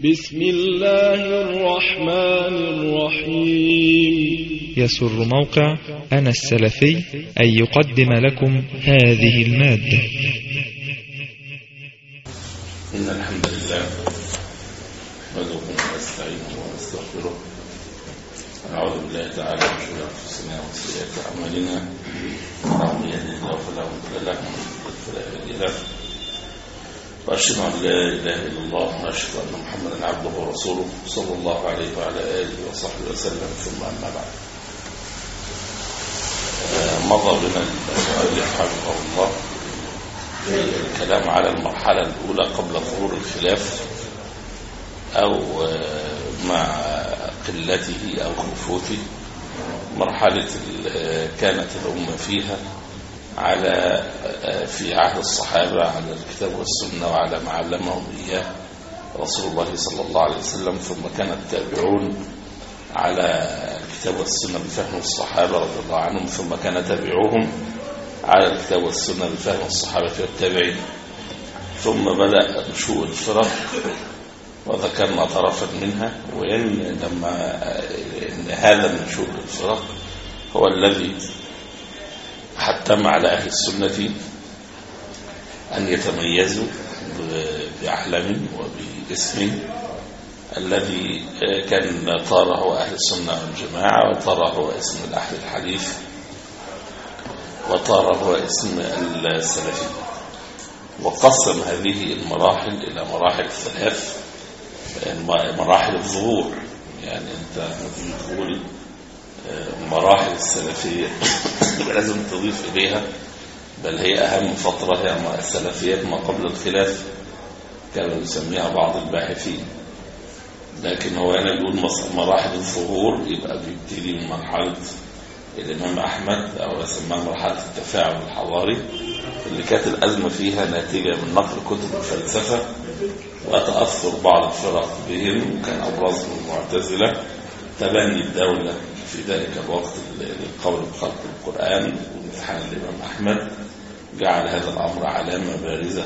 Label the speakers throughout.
Speaker 1: بسم الله الرحمن الرحيم.
Speaker 2: يسر موقع أنا السلفي أن يقدم لكم هذه المادة.
Speaker 3: إن الحمد لله نحمده ونستعينه ونستغفره ونعوذ بالله تعالى من شرور أنفسنا وسيئات أعمالنا، من يهده الله فلا مضل له ومن يضلل فلا هادي له، وأشهد أن لا إله إلا الله وأشهد أن محمدا عبده ورسوله صلى الله عليه وعلى آله وصحبه وسلم. ثم أما بعد، مضى بنا المؤلف حفظه الله الكلام على المرحلة الأولى قبل ظهور الخلاف أو مع قلته أو خفوته، مرحلة كانت الأمة فيها على في عهد الصحابة على الكتاب والسنة وعلى ما علمهم إياه رسول الله صلى الله عليه وسلم، ثم كان التابعون على الكتاب والسنة بفهم الصحابة رضي الله عنهم، ثم كان تابعوهم على الكتاب والسنة بفهم الصحابة والتابعين، ثم بدأ نشوء الفرق وذكرنا طرفا منها. وإن هذا النشوء الفرق هو الذي حتم على أهل السنة أن يتميزوا بعلم وباسم الذي كان طاره أهل السنة والجماعة، وطاره اسم أهل الحديث، وطاره اسم السلفي. وقسم هذه المراحل إلى مراحل ثلاث، مراحل الظهور. يعني أنت تقول مراحل السلفية لازم تضيف إليها، بل هي أهم فترة هي السلفية ما قبل الخلاف، كانوا يسميها بعض الباحثين. لكن هو أنا بيقول مراحل الظهور، يبقى بيبتدي من مرحلة الإمام أحمد أو يسمى مرحلة التفاعل الحضاري، اللي كانت الأزمة فيها ناتجة من نقل كتب الفلسفة وتأثر بعض الفرق بهم، وكان أبرزهم المعتزلة. تبني الدولة في ذلك الوقت القول بخلق القرآن وامتحان الإمام أحمد جعل هذا الأمر علامة بارزة،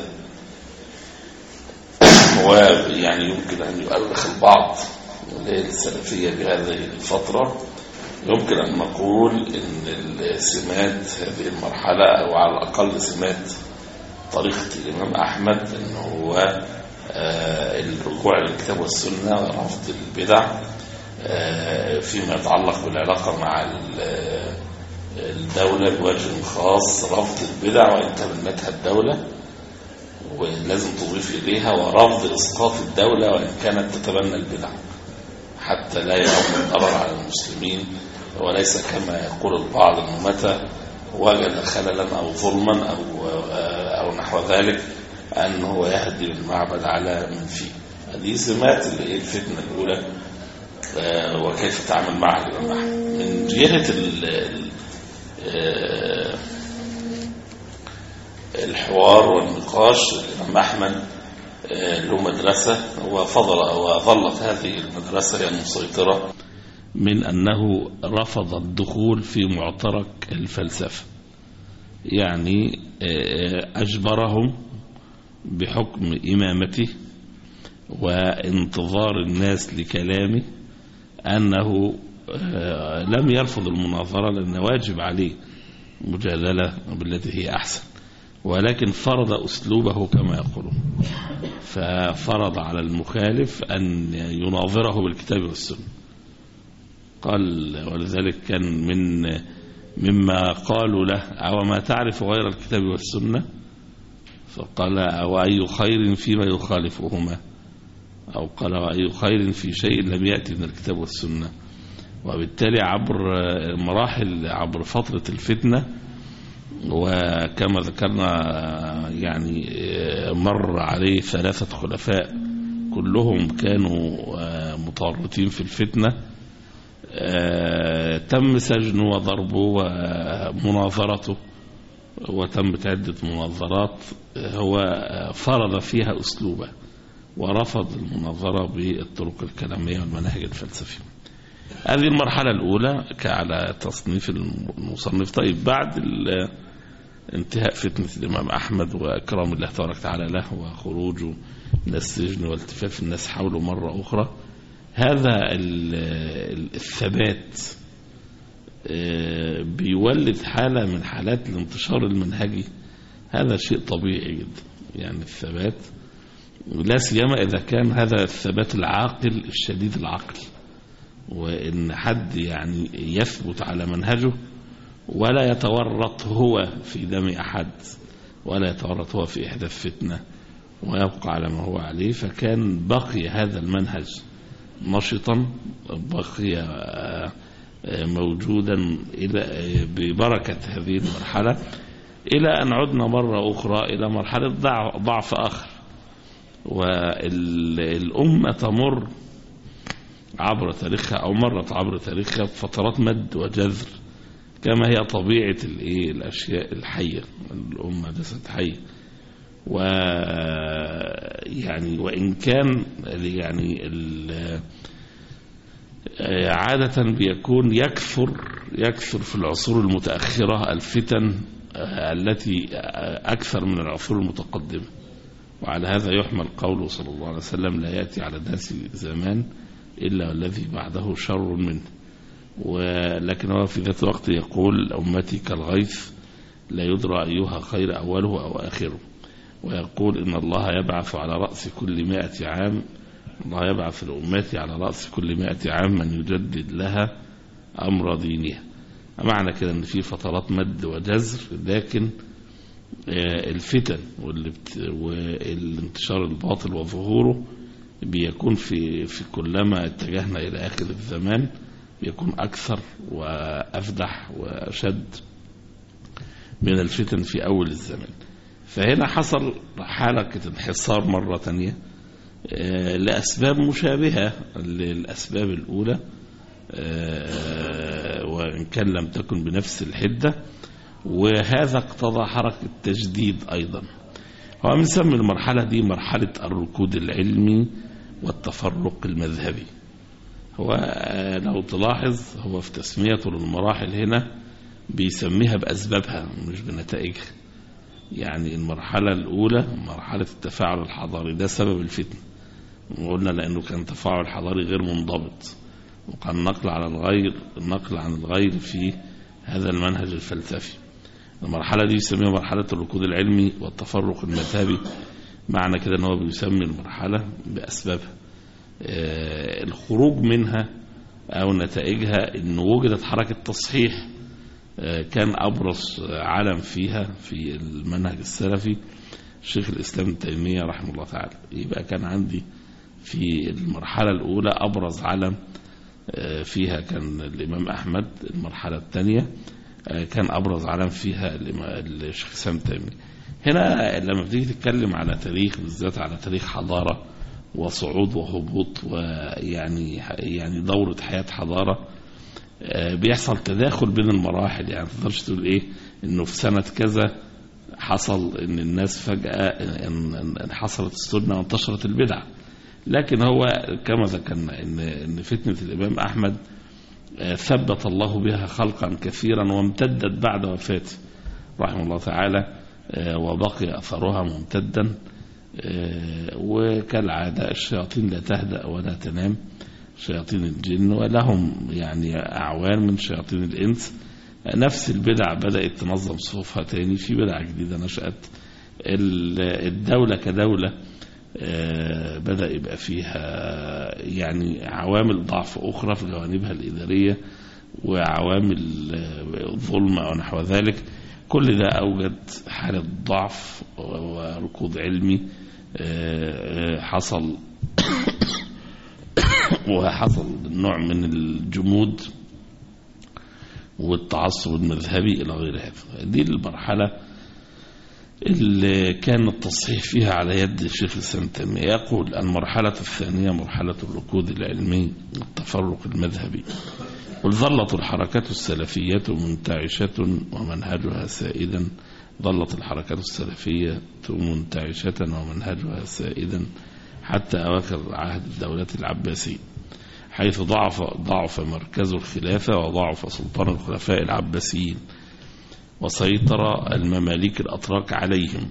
Speaker 3: ويعني يمكن أن يؤرخ البعض للسلفية بهذه الفترة. يمكن أن نقول إن السمات هذه المرحلة، أو على الأقل سمات طريقة الإمام أحمد، إنه هو الرجوع للكتاب والسنة ورفض البدع فيما يتعلق بالعلاقة مع الدولة بوجه خاص، رفض البدع وإن تبنتها الدولة ولازم تضيف إليها، ورفض إسقاط الدولة وإن كانت تتبنى البدع، حتى لا يعم الضرر على المسلمين. وليس كما يقول البعض أنه متى وجد خللا أو ظلما أو نحو ذلك أنه يهدم المعبد على من فيه. هذه سمات الفتنة الأولى وكيف تعمل معها الإمام أحمد. من جهة الحوار والنقاش، الإمام أحمد له مدرسة، وظلت هذه المدرسة هي المسيطرة، من أنه رفض الدخول في معترك الفلسفة. يعني أجبرهم بحكم إمامته وانتظار الناس لكلامه أنه لم يرفض المناظرة لأنه واجب عليه مجادلة بالتي هي أحسن، ولكن فرض أسلوبه كما يقولون، ففرض على المخالف أن يناظره بالكتاب والسنة. قال، ولذلك كان مما قالوا له: أو ما تعرف غير الكتاب والسنة؟ فقال: أو أي خير فيما يخالفهما؟ أو قال: وأي خير في شيء لم يأتي من الكتاب والسنة. وبالتالي عبر مراحل، عبر فترة الفتنة، وكما ذكرنا يعني مر عليه 3 خلفاء كلهم كانوا متورطين في الفتنة، تم سجنه وضربه ومناظرته، وتمت عدة مناظرات هو فرض فيها أسلوبه ورفض المناظرة بالطرق الكلامية والمناهج الفلسفية. هذه المرحلة الأولى على تصنيف المصنف. طيب، بعد انتهاء فتنة الإمام أحمد وإكرام الله تبارك وتعالى له وخروجه من السجن والتفاف الناس حوله مرة أخرى. هذا الثبات بيولد حالة من حالات الانتشار المنهجي. هذا شيء طبيعي جدا، يعني الثبات، لا سيما إذا كان هذا الثبات العاقل الشديد العقل، وإن حد يعني يثبت على منهجه ولا يتورط هو في دم أحد ولا يتورط هو في إحداث فتنة ويبقى على ما هو عليه. فكان بقي هذا المنهج نشطا، بقي موجودا ببركة هذه المرحلة، إلى أن عدنا مرة أخرى إلى مرحلة ضعف آخر. والأمة تمر عبر تاريخها أو مرت عبر تاريخها بفترات مد وجذر كما هي طبيعة الأشياء الحية. الأمة جسد حي، ويعني وإن كان يعني عادة بيكون يكثر في العصور المتأخرة الفتن التي أكثر من العصور المتقدمة. وعلى هذا يحمل قوله صلى الله عليه وسلم: لا يأتي على الناس زمان إلا الذي بعده شر منه. ولكن هو في ذات الوقت يقول: أمتي كالغيث لا يدرى أيها خير أوله أو آخره. ويقول: إن الله يبعث على رأس كل 100 عام، الله يبعث الأمات على رأس كل 100 عام من يجدد لها أمر دينها. معنى كده أن في فترات مد وجزر، لكن الفتن والانتشار الباطل وظهوره بيكون في كلما اتجهنا إلى آخر الزمان بيكون أكثر وأفدح وأشد من الفتن في أول الزمان. فهنا حصل حالة انحصار مرة تانية لأسباب مشابهة للأسباب الأولى، وإن كان لم تكن بنفس الحدة. وهذا اقتضى حركة تجديد أيضا. هو بنسمي المرحلة دي مرحلة الركود العلمي والتفرق المذهبي. هو لو تلاحظ هو في تسميته للمراحل هنا بيسميها بأسبابها مش بنتائجها. يعني المرحلة الأولى مرحلة التفاعل الحضاري، ده سبب الفتن، وقلنا لأنه كان تفاعل حضاري غير منضبط، وكان نقل عن الغير في هذا المنهج الفلسفي. المرحلة دي يسميها مرحلة الركود العلمي والتفرق المذهبي. معنى كده أنه بيسمي المرحلة بأسبابها. الخروج منها أو نتائجها أنه وجدت حركة تصحيح كان أبرز علم فيها في المنهج السلفي الشيخ الإسلام ابن تيمية رحمه الله تعالى. يبقى كان عندي في المرحلة الأولى أبرز علم فيها كان الإمام أحمد. المرحلة الثانية كان أبرز علم فيها الشيخ الإسلام ابن تيمية. هنا لما بتيجي تتكلم على تاريخ، بالذات على تاريخ حضارة وصعود وهبوط ويعني دورة حياة حضارة، بيحصل تداخل بين المراحل. يعني تقدرش تقول ايه انه في سنة كذا حصل ان الناس فجأة ان حصلت السنة وانتشرت البدعة. لكن هو كما ذكرنا ان فتنة الامام احمد ثبت الله بها خلقا كثيرا وامتدت بعد وفاته رحمه الله تعالى، وبقي اثرها ممتدا. وكالعادة الشياطين لا تهدأ ولا تنام، شياطين الجن، ولهم يعني أعوان من شياطين الإنس. نفس البدع بدأت تنظم صفوفها تاني، في بدع جديدة نشأت. الدولة كدولة بدأ يبقى فيها يعني عوامل ضعف أخرى في جوانبها الإدارية وعوامل ظلم ونحو ذلك. كل ده أوجد حالة ضعف وركود علمي حصل وحصل نوع من الجمود والتعصب المذهبي إلى غير هذا. دي المرحلة اللي كان التصحيح فيها على يد الشيخ الإسلام ابن تيمية. يقول: المرحلة الثانية مرحلة الركود العلمي والتفرق المذهبي. وظلت الحركات السلفية منتعشة ومنهجها سائدا. ظلت الحركات السلفية منتعشة ومنهجها سائدا حتى أواخر عهد الدولة العباسية، حيث ضعف مركز الخلافة وضعف سلطان الخلفاء العباسيين. وسيطر المماليك الأتراك عليهم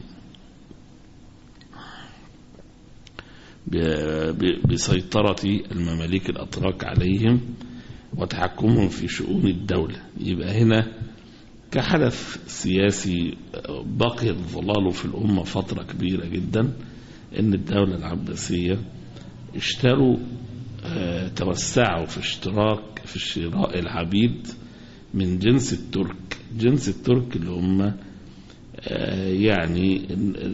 Speaker 3: بسيطرة المماليك الأتراك عليهم وتحكمهم في شؤون الدولة. يبقى هنا كحدث سياسي بقي ظلاله في الأمة فترة كبيرة جدا، إن الدولة العباسية اشتروا توسعوا في شراء العبيد من جنس الترك. جنس الترك اللي هم يعني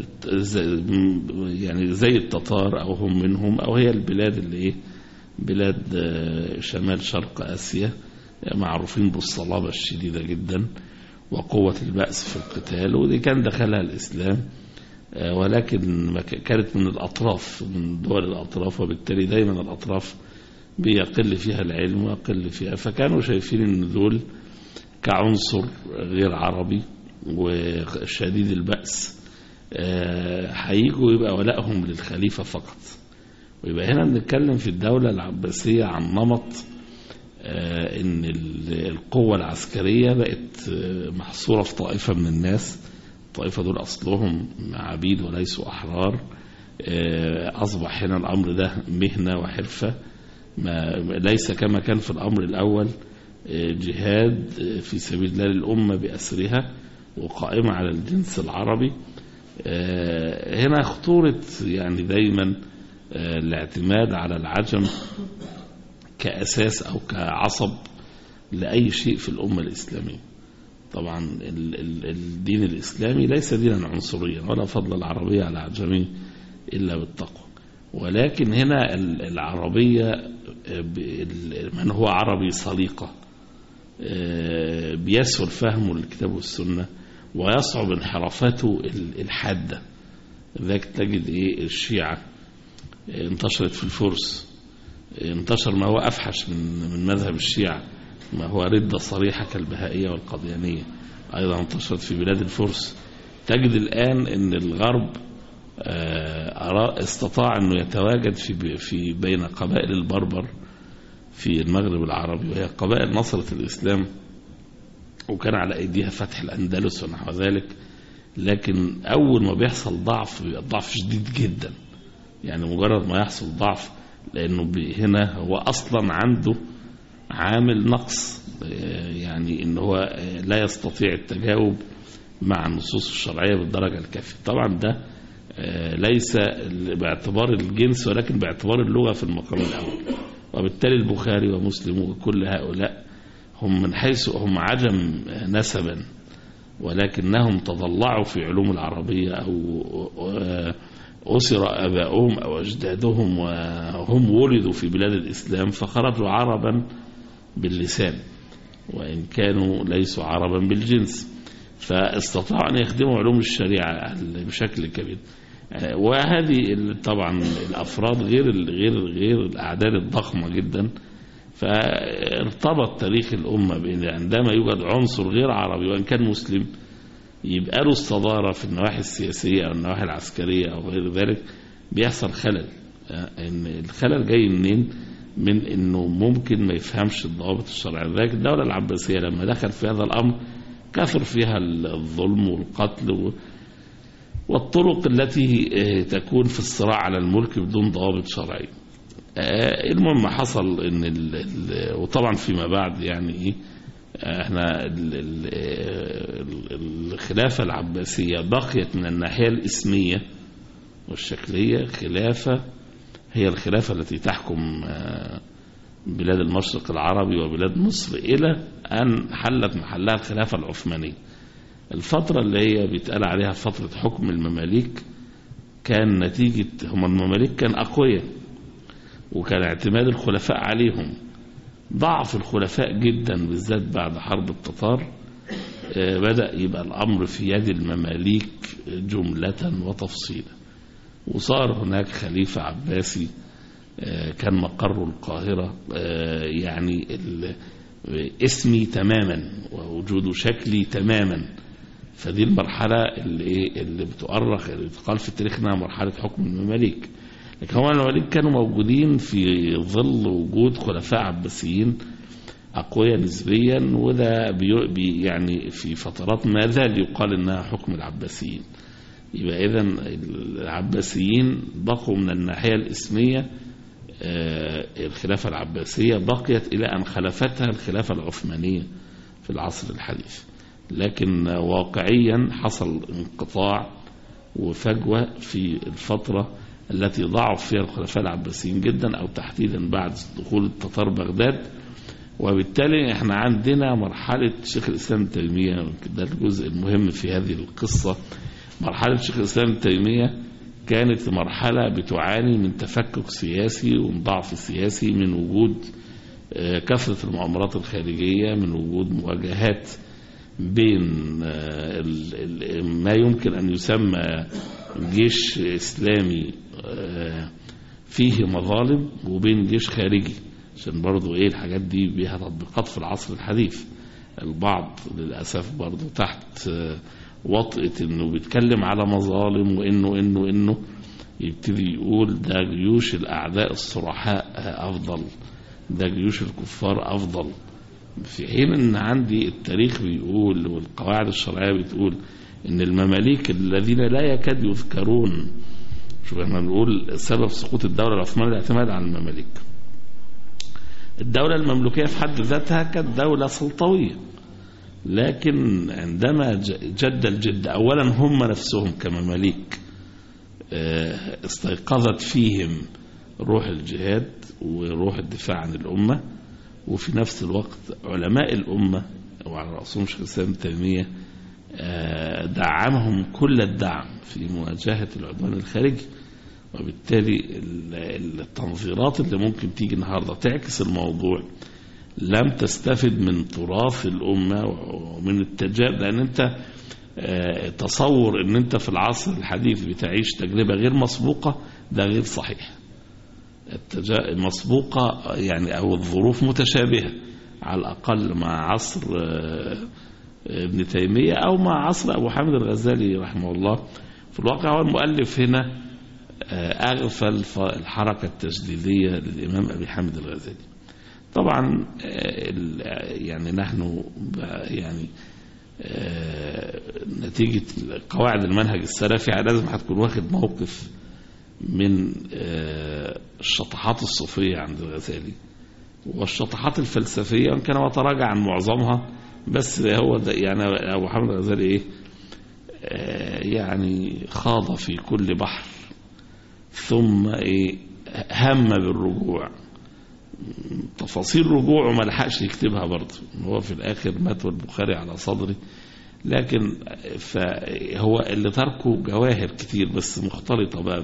Speaker 3: زي التتار أو هم منهم، أو هي البلاد اللي بلاد شمال شرق آسيا معروفين بالصلابة الشديدة جدا وقوة البأس في القتال، ودي كان دخلها الإسلام، ولكن كانت من الأطراف، من دول الأطراف، وبالتالي دايما الأطراف بيقل فيها العلم ويقل فيها، فكانوا شايفين ان دول كعنصر غير عربي وشديد البأس هيجوا يبقى ولائهم للخليفة فقط. ويبقى هنا بنتكلم في الدولة العباسية عن نمط ان القوة العسكرية بقت محصورة في طائفة من الناس. الطائفة دول أصلهم عبيد وليسوا أحرار. أصبح هنا الأمر ده مهنة وحرفة، ليس كما كان في الأمر الأول جهاد في سبيل الله للأمة بأسرها وقائمة على الجنس العربي. هنا خطورة يعني دايما الاعتماد على العجم كأساس أو كعصب لأي شيء في الأمة الإسلامية. طبعا الدين الإسلامي ليس دينا عنصريا، ولا فضل العربية على العجمي إلا بالتقوى، ولكن هنا العربية من هو عربي سليقة بيسهل فهمه للكتاب والسنة ويصعب انحرافاته الحادة. ذاك تجد الشيعة انتشرت في الفرس، انتشر ما هو أفحش من مذهب الشيعة، ما هو ردة صريحة كالبهائية والقديانية، أيضا انتشرت في بلاد الفرس. تجد الآن أن الغرب استطاع أنه يتواجد في بين قبائل البربر في المغرب العربي، وهي قبائل نصرت الإسلام وكان على أيديها فتح الأندلس ونحو ذلك، لكن أول ما بيحصل ضعف بيبقى ضعف شديد جدا. يعني مجرد ما يحصل ضعف، لأنه هنا هو أصلا عنده عامل نقص، يعني إن هو لا يستطيع التجاوب مع النصوص الشرعية بالدرجة الكافية. طبعا ده ليس باعتبار الجنس ولكن باعتبار اللغة في المقام الأول. وبالتالي البخاري ومسلم وكل هؤلاء هم من حيث هم عجم نسبا، ولكنهم تضلعوا في علوم العربية أو أسر آباؤهم أو أجدادهم وهم ولدوا في بلاد الإسلام فخرجوا عربا باللسان وإن كانوا ليسوا عربا بالجنس، فاستطاعوا أن يخدموا علوم الشريعة بشكل كبير. وهذه طبعا الأفراد غير الأعداد الضخمة جدا. فارتبط تاريخ الأمة بأن عندما يوجد عنصر غير عربي وإن كان مسلم يبقى له الصدارة في النواحي السياسية أو النواحي العسكرية أو غير ذلك، بيحصل خلل. إن الخلل جاي منين؟ من إنه ممكن ما يفهمش الضوابط الشرعية. ذلك الدولة العباسية لما دخل في هذا الأمر كثر فيها الظلم والقتل والطرق التي تكون في الصراع على الملك بدون ضوابط شرعية. المهم حصل إن وطبعا فيما بعد يعني احنا الخلافة العباسية بقيت من الناحية الاسمية والشكلية خلافة هي الخلافة التي تحكم بلاد المشرق العربي وبلاد مصر إلى أن حلت محلها الخلافة العثمانية. الفترة اللي هي بيتقال عليها فترة حكم المماليك كان نتيجة هم المماليك كان أقوياء وكان اعتماد الخلفاء عليهم. ضعف الخلفاء جدا بالذات بعد حرب التتار بدأ يبقى الأمر في يد المماليك جملة وتفصيلا، وصار هناك خليفة عباسي كان مقره القاهرة، يعني اسمي تماما ووجوده شكلي تماما. فدي المرحلة اللي بتؤرخ اللي بتقال في التاريخ انها مرحلة حكم المماليك. لكن هم المماليك كانوا موجودين في ظل وجود خلفاء عباسيين أقوياء نسبيا، وده يعني في فترات ما زال يقال إنها حكم العباسيين. يبقى إذن العباسيين بقوا من الناحية الإسمية، الخلافة العباسية بقيت إلى أن خلفتها الخلافة العثمانية في العصر الحديث، لكن واقعيا حصل انقطاع وفجوة في الفترة التي ضعف فيها الخلفاء العباسيين جدا، أو تحديدا بعد دخول التتار بغداد. وبالتالي احنا عندنا مرحلة شيخ الإسلام ابن تيمية، ده الجزء المهم في هذه القصة. مرحلة شيخ الإسلام ابن تيمية كانت مرحلة بتعاني من تفكك سياسي ومن ضعف سياسي، من وجود كثرة المؤامرات الخارجية، من وجود مواجهات بين ما يمكن أن يسمى جيش إسلامي فيه مظالم، وبين جيش خارجي، عشان برضو الحاجات دي بيها تطبيقات في العصر الحديث. البعض للأسف برضو تحت وطئة انه بيتكلم على مظالم، وانه يبتدي يقول ده جيوش الأعداء الصرحاء أفضل، ده جيوش الكفار أفضل، في حين ان عندي التاريخ بيقول والقواعد الشرعية بتقول ان المماليك الذين لا يكاد يذكرون، شوف احنا بنقول سبب سقوط الدولة العثمانية الاعتماد على المماليك. الدولة المملوكية في حد ذاتها كانت دولة سلطوية، لكن عندما جد الجد أولا هم نفسهم كمماليك استيقظت فيهم روح الجهاد وروح الدفاع عن الأمة، وفي نفس الوقت علماء الأمة وعلى رأسهم شيخ الإسلام ابن تيمية دعمهم كل الدعم في مواجهة العدوان الخارجي. وبالتالي التنظيرات اللي ممكن تيجي النهاردة تعكس الموضوع لم تستفد من تراث الأمة ومن التجارب، لأن أنت تصور أن أنت في العصر الحديث بتعيش تجربة غير مسبوقة، ده غير صحيح. المسبوقة يعني أو الظروف متشابهة على الأقل مع عصر ابن تيمية أو مع عصر أبو حامد الغزالي رحمه الله. في الواقع هو المؤلف هنا أغفل الحركة التجديدية للإمام أبي حامد الغزالي. طبعا يعني نحن يعني نتيجة قواعد المنهج السلفي لازم هتكون واخد موقف من الشطحات الصوفية عند الغزالي والشطحات الفلسفية، وإن كان وتراجع عن معظمها، بس هو ده يعني أبو حامد الغزالي يعني خاض في كل بحر ثم هم بالرجوع. تفاصيل رجوعه ما لحقش يكتبها برضه، هو في الآخر مات والبخاري على صدري، لكن فهو اللي تركه جواهر كتير بس مختلطة بقى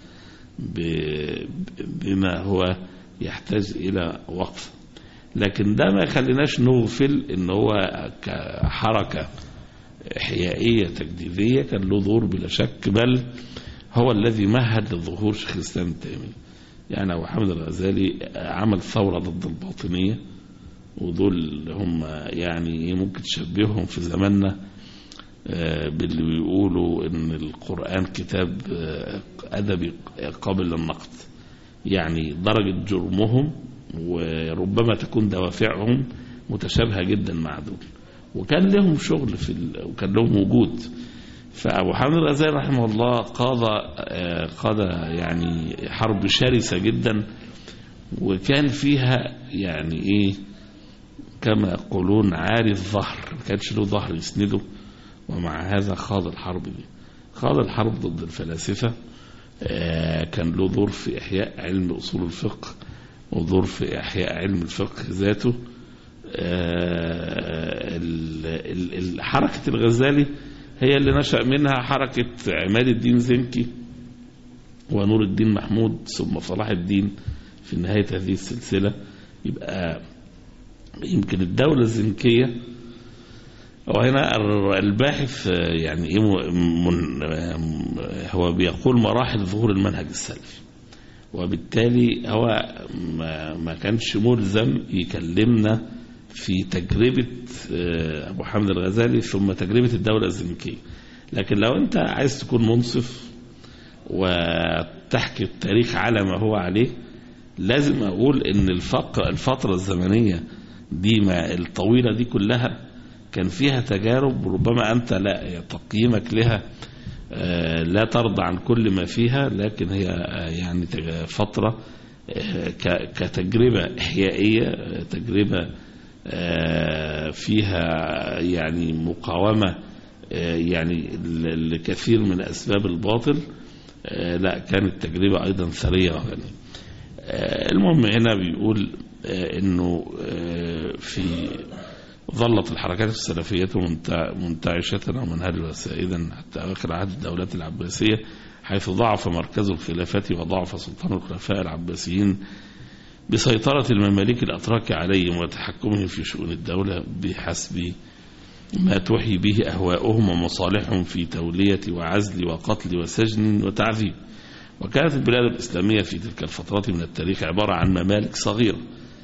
Speaker 3: بما هو يحتاج إلى وقف. لكن ده ما يخليناش نغفل إن هو كحركة إحيائية تجديدية كان له دور بلا شك، بل هو الذي مهد لظهور شيخ الإسلام ابن تيمية. يعني أبو حامد الغزالي عمل ثورة ضد الباطنية، ودول هم يعني ممكن تشبههم في زماننا باللي بيقولوا إن القرآن كتاب أدبي قابل للنقد. يعني درجة جرمهم وربما تكون دوافعهم متشابهة جدا مع دول، وكان لهم شغل وكان لهم وجود. فأبو حامد الغزالي رحمه الله قاد يعني حرب شرسة جدا، وكان فيها يعني كما يقولون عاري الظهر، ما كانش له ظهر يسنده، ومع هذا خاض الحرب دي، خاض الحرب ضد الفلاسفة. كان له دور في إحياء علم أصول الفقه ودور في إحياء علم الفقه ذاته. حركة الغزالي هي اللي نشأ منها حركة عماد الدين زنكي ونور الدين محمود ثم صلاح الدين في نهاية هذه السلسلة. يبقى يمكن الدولة الزنكية، وهنا الباحث يعني هو بيقول مراحل ظهور المنهج السلفي، وبالتالي هو ما كانش ملزم يكلمنا في تجربة أبو حامد الغزالي ثم تجربة الدولة الزنكية. لكن لو أنت عايز تكون منصف وتحكي التاريخ على ما هو عليه، لازم أقول إن الفترة الزمنية دي ما الطويلة دي كلها كان فيها تجارب، ربما أنت لا تقييمك لها لا ترضى عن كل ما فيها، لكن هي يعني فترة كتجربة إحيائية، تجربة فيها يعني مقاومة يعني لكثير من أسباب الباطل. لا كانت تجربة أيضا ثرية وغنية. المهم هنا بيقول إنه في ظلت الحركات السلفية منتعشة ومنهجها سائدا حتى آخر عهد الدولات العباسية، حيث ضعف مركز الخلافة وضعف سلطان الخلفاء العباسيين بسيطرة المماليك الأتراك عليهم وتحكمهم في شؤون الدولة بحسب ما توحي به أهواؤهم ومصالحهم في تولية وعزل وقتل وسجن وتعذيب. وكانت البلاد الإسلامية في تلك الفترات من التاريخ عبارة عن ممالك صغيرة.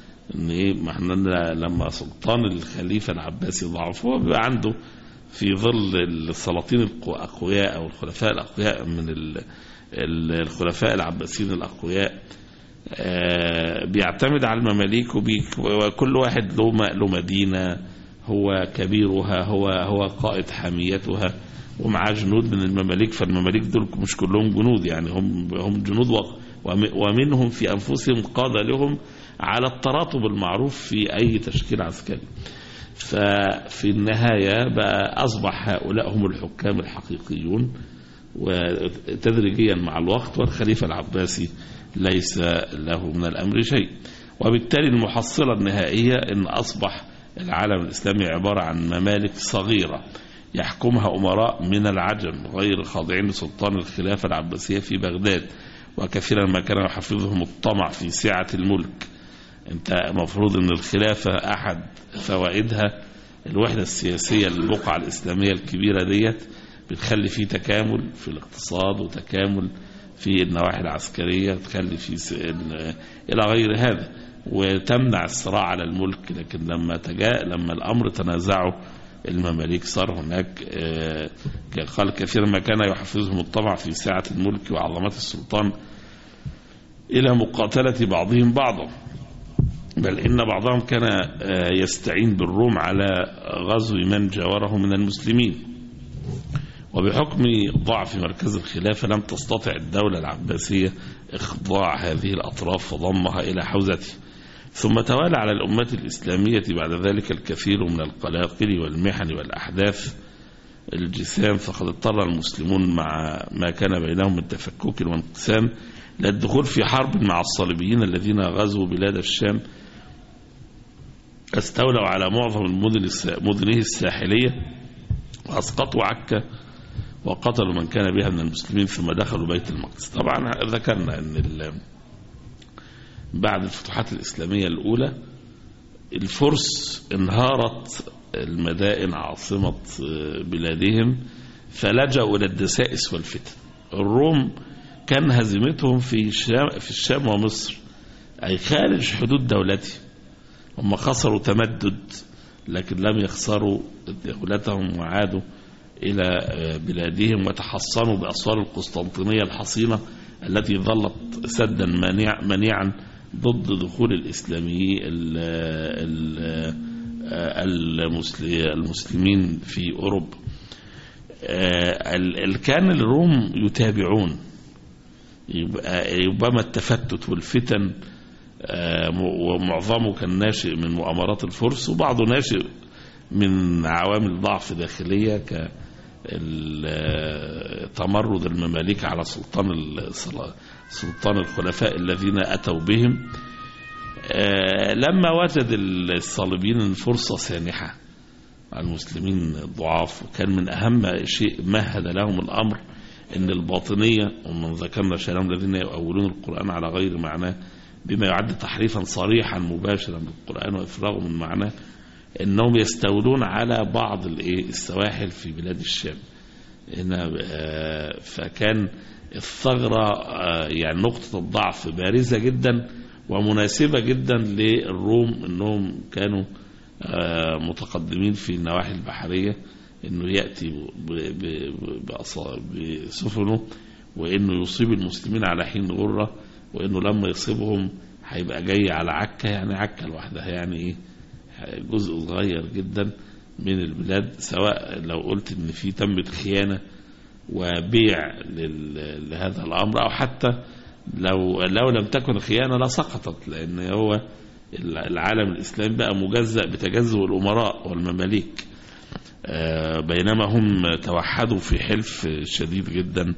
Speaker 3: لما سلطان الخليفة العباسي ضعف، هو بيبقى عنده في ظل السلاطين الأقوياء أو الخلفاء الأقوياء من الخلفاء العباسيين الأقوياء، بيعتمد على المماليك، وكل واحد له مدينة هو كبيرها، هو قائد حاميتها، ومعاه جنود من المماليك. فالمماليك دول مش كلهم جنود، يعني هم جنود ومنهم في أنفسهم قادة لهم على التراطب المعروف في أي تشكيل عسكري. ففي النهاية بقى أصبح هؤلاء هم الحكام الحقيقيون، وتدريجيا مع الوقت والخليفة العباسي ليس له من الأمر شيء. وبالتالي المحصلة النهائية أن أصبح العالم الإسلامي عبارة عن ممالك صغيرة يحكمها أمراء من العجم غير خاضعين لسلطان الخلافة العباسية في بغداد، وكثيرا ما كان يحفظهم الطمع في سعة الملك. انت مفروض ان الخلافة احد فوائدها الوحدة السياسية للبقعة الاسلامية الكبيرة ديت، بتخلي فيه تكامل في الاقتصاد وتكامل في النواحي العسكرية، تخلي فيه الى غير هذا، وتمنع الصراع على الملك. لكن لما الامر تنازعه المماليك صار هناك قال كثيرا ما كان يحفزهم الطمع في سعة الملك وعظمة السلطان إلى مقاتلة بعضهم بعضا، بل إن بعضهم كان يستعين بالروم على غزو من جاوره من المسلمين. وبحكم ضعف مركز الخلافة لم تستطع الدولة العباسية إخضاع هذه الأطراف وضمها إلى حوزته. ثم توالى على الأمة الإسلامية بعد ذلك الكثير من القلاقل والمحن والأحداث الجسام، فقد اضطر المسلمون مع ما كان بينهم من تفكك وانقسام للدخول في حرب مع الصليبيين الذين غزوا بلاد الشام، استولوا على معظم مدنه الساحلية وأسقطوا عكا وقتلوا من كان بها من المسلمين، ثم دخلوا بيت المقدس. طبعا ذكرنا أن بعد الفتوحات الإسلامية الأولى الفرس انهارت المدائن عاصمة بلادهم، فلجأوا إلى الدسائس والفتن. الروم كان هزيمتهم في الشام ومصر، أي خارج حدود دولتهم. هم خسروا تمدد لكن لم يخسروا دولتهم، وعادوا إلى بلادهم وتحصنوا بأسوار القسطنطينية الحصينة التي ظلت سدا منيعا ضد دخول المسلمين في أوروبا. كان الروم يتابعون، يبقى التفتت والفتن ومعظمه كان ناشئ من مؤامرات الفرس، وبعضه ناشئ من عوامل ضعف داخلية كتمرد المماليك على سلطان الخلفاء الذين أتوا بهم. لما وجد الصليبيين الفرصة سانحة على المسلمين الضعاف، وكان من أهم شيء مهد لهم الأمر أن الباطنية، ومن ذكرنا شأنهم الذين يؤولون القرآن على غير معناه بما يعد تحريفا صريحا مباشرا بالقرآن وإفراغه من معناه، أنهم يستولون على بعض السواحل في بلاد الشام هنا. فكان الثغرة يعني نقطة الضعف بارزة جدا ومناسبة جدا للروم، أنهم كانوا متقدمين في النواحي البحرية، أنه يأتي بسفنه وأنه يصيب المسلمين على حين غرة، وأنه لما يصيبهم هيبقى جاي على عكا، يعني عكا لوحدها يعني جزء صغير جدا من البلاد، سواء لو قلت ان في تمت خيانة وبيع لهذا الامر، او حتى لو لم تكن خيانة لا سقطت، لان هو العالم الاسلامي بقى مجزأ بتجزؤ الامراء والمماليك، بينما هم توحدوا في حلف شديد جدا.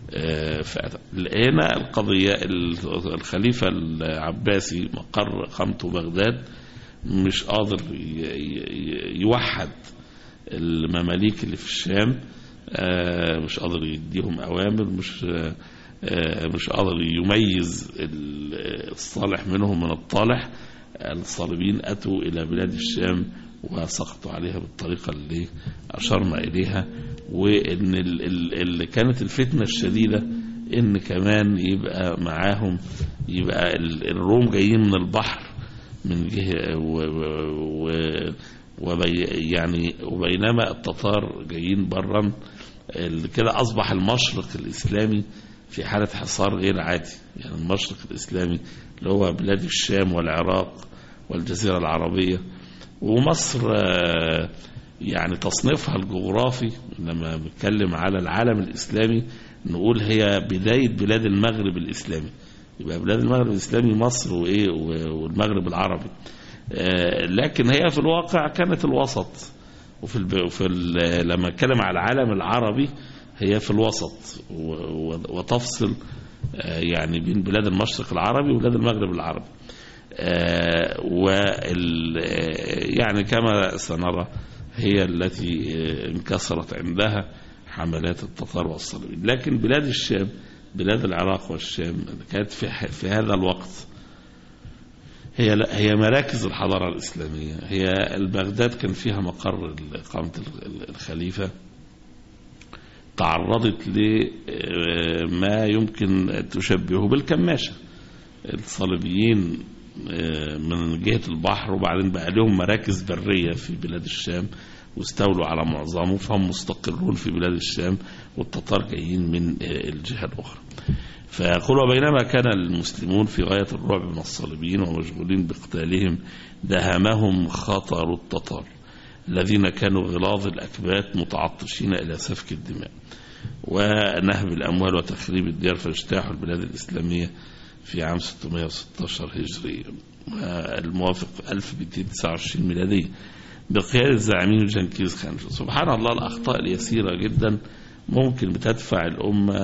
Speaker 3: هنا القضية الخليفة العباسي مقر قامته بغداد مش قادر يوحد المماليك اللي في الشام، مش قادر يديهم أوامر، مش قادر يميز الصالح منهم من الطالح. الصليبيين أتوا إلى بلاد الشام وسقطوا عليها بالطريقة اللي أشرنا إليها. وإن اللي كانت الفتنة الشديدة إن كمان يبقى معاهم، يبقى الروم جايين من البحر من جهة يعني، وبينما التتار جايين برا كده. أصبح المشرق الإسلامي في حالة حصار غير عادي. يعني المشرق الإسلامي اللي هو بلاد الشام والعراق والجزيرة العربية ومصر، يعني تصنيفها الجغرافي لما بنتكلم على العالم الإسلامي نقول هي بداية بلاد المغرب الإسلامي. يبقى بلاد المغرب الإسلامي مصر والمغرب العربي، لكن هي في الواقع كانت الوسط. لما نتكلم على العالم العربي هي في الوسط وتفصل يعني بين بلاد المشرق العربي وبلاد المغرب العربي. يعني كما سنرى هي التي انكسرت عندها حملات التتار والصليبيين. لكن بلاد الشام، بلاد العراق والشام، كانت في هذا الوقت هي مراكز الحضارة الإسلامية. هي بغداد كان فيها مقر إقامة الخليفة، تعرضت لما يمكن تشبهه بالكماشة. الصليبيين من جهة البحر، وبعدين بقى لهم مراكز برية في بلاد الشام واستولوا على معظمه، فهم مستقرون في بلاد الشام والتتار جايين من الجهة الأخرى. فيقول وبينما كان المسلمون في غاية الرعب من الصليبيين ومشغولين بقتالهم دهمهم خطر التتار الذين كانوا غلاظ الأكبات متعطشين إلى سفك الدماء ونهب الأموال وتخريب الديار، فاجتاحوا البلاد الإسلامية في عام 616 هجرية الموافق 1229 ميلادية بقيادة زعيمين جنكيز خان. سبحان الله، الأخطاء اليسيرة جدا ممكن بتدفع الأمة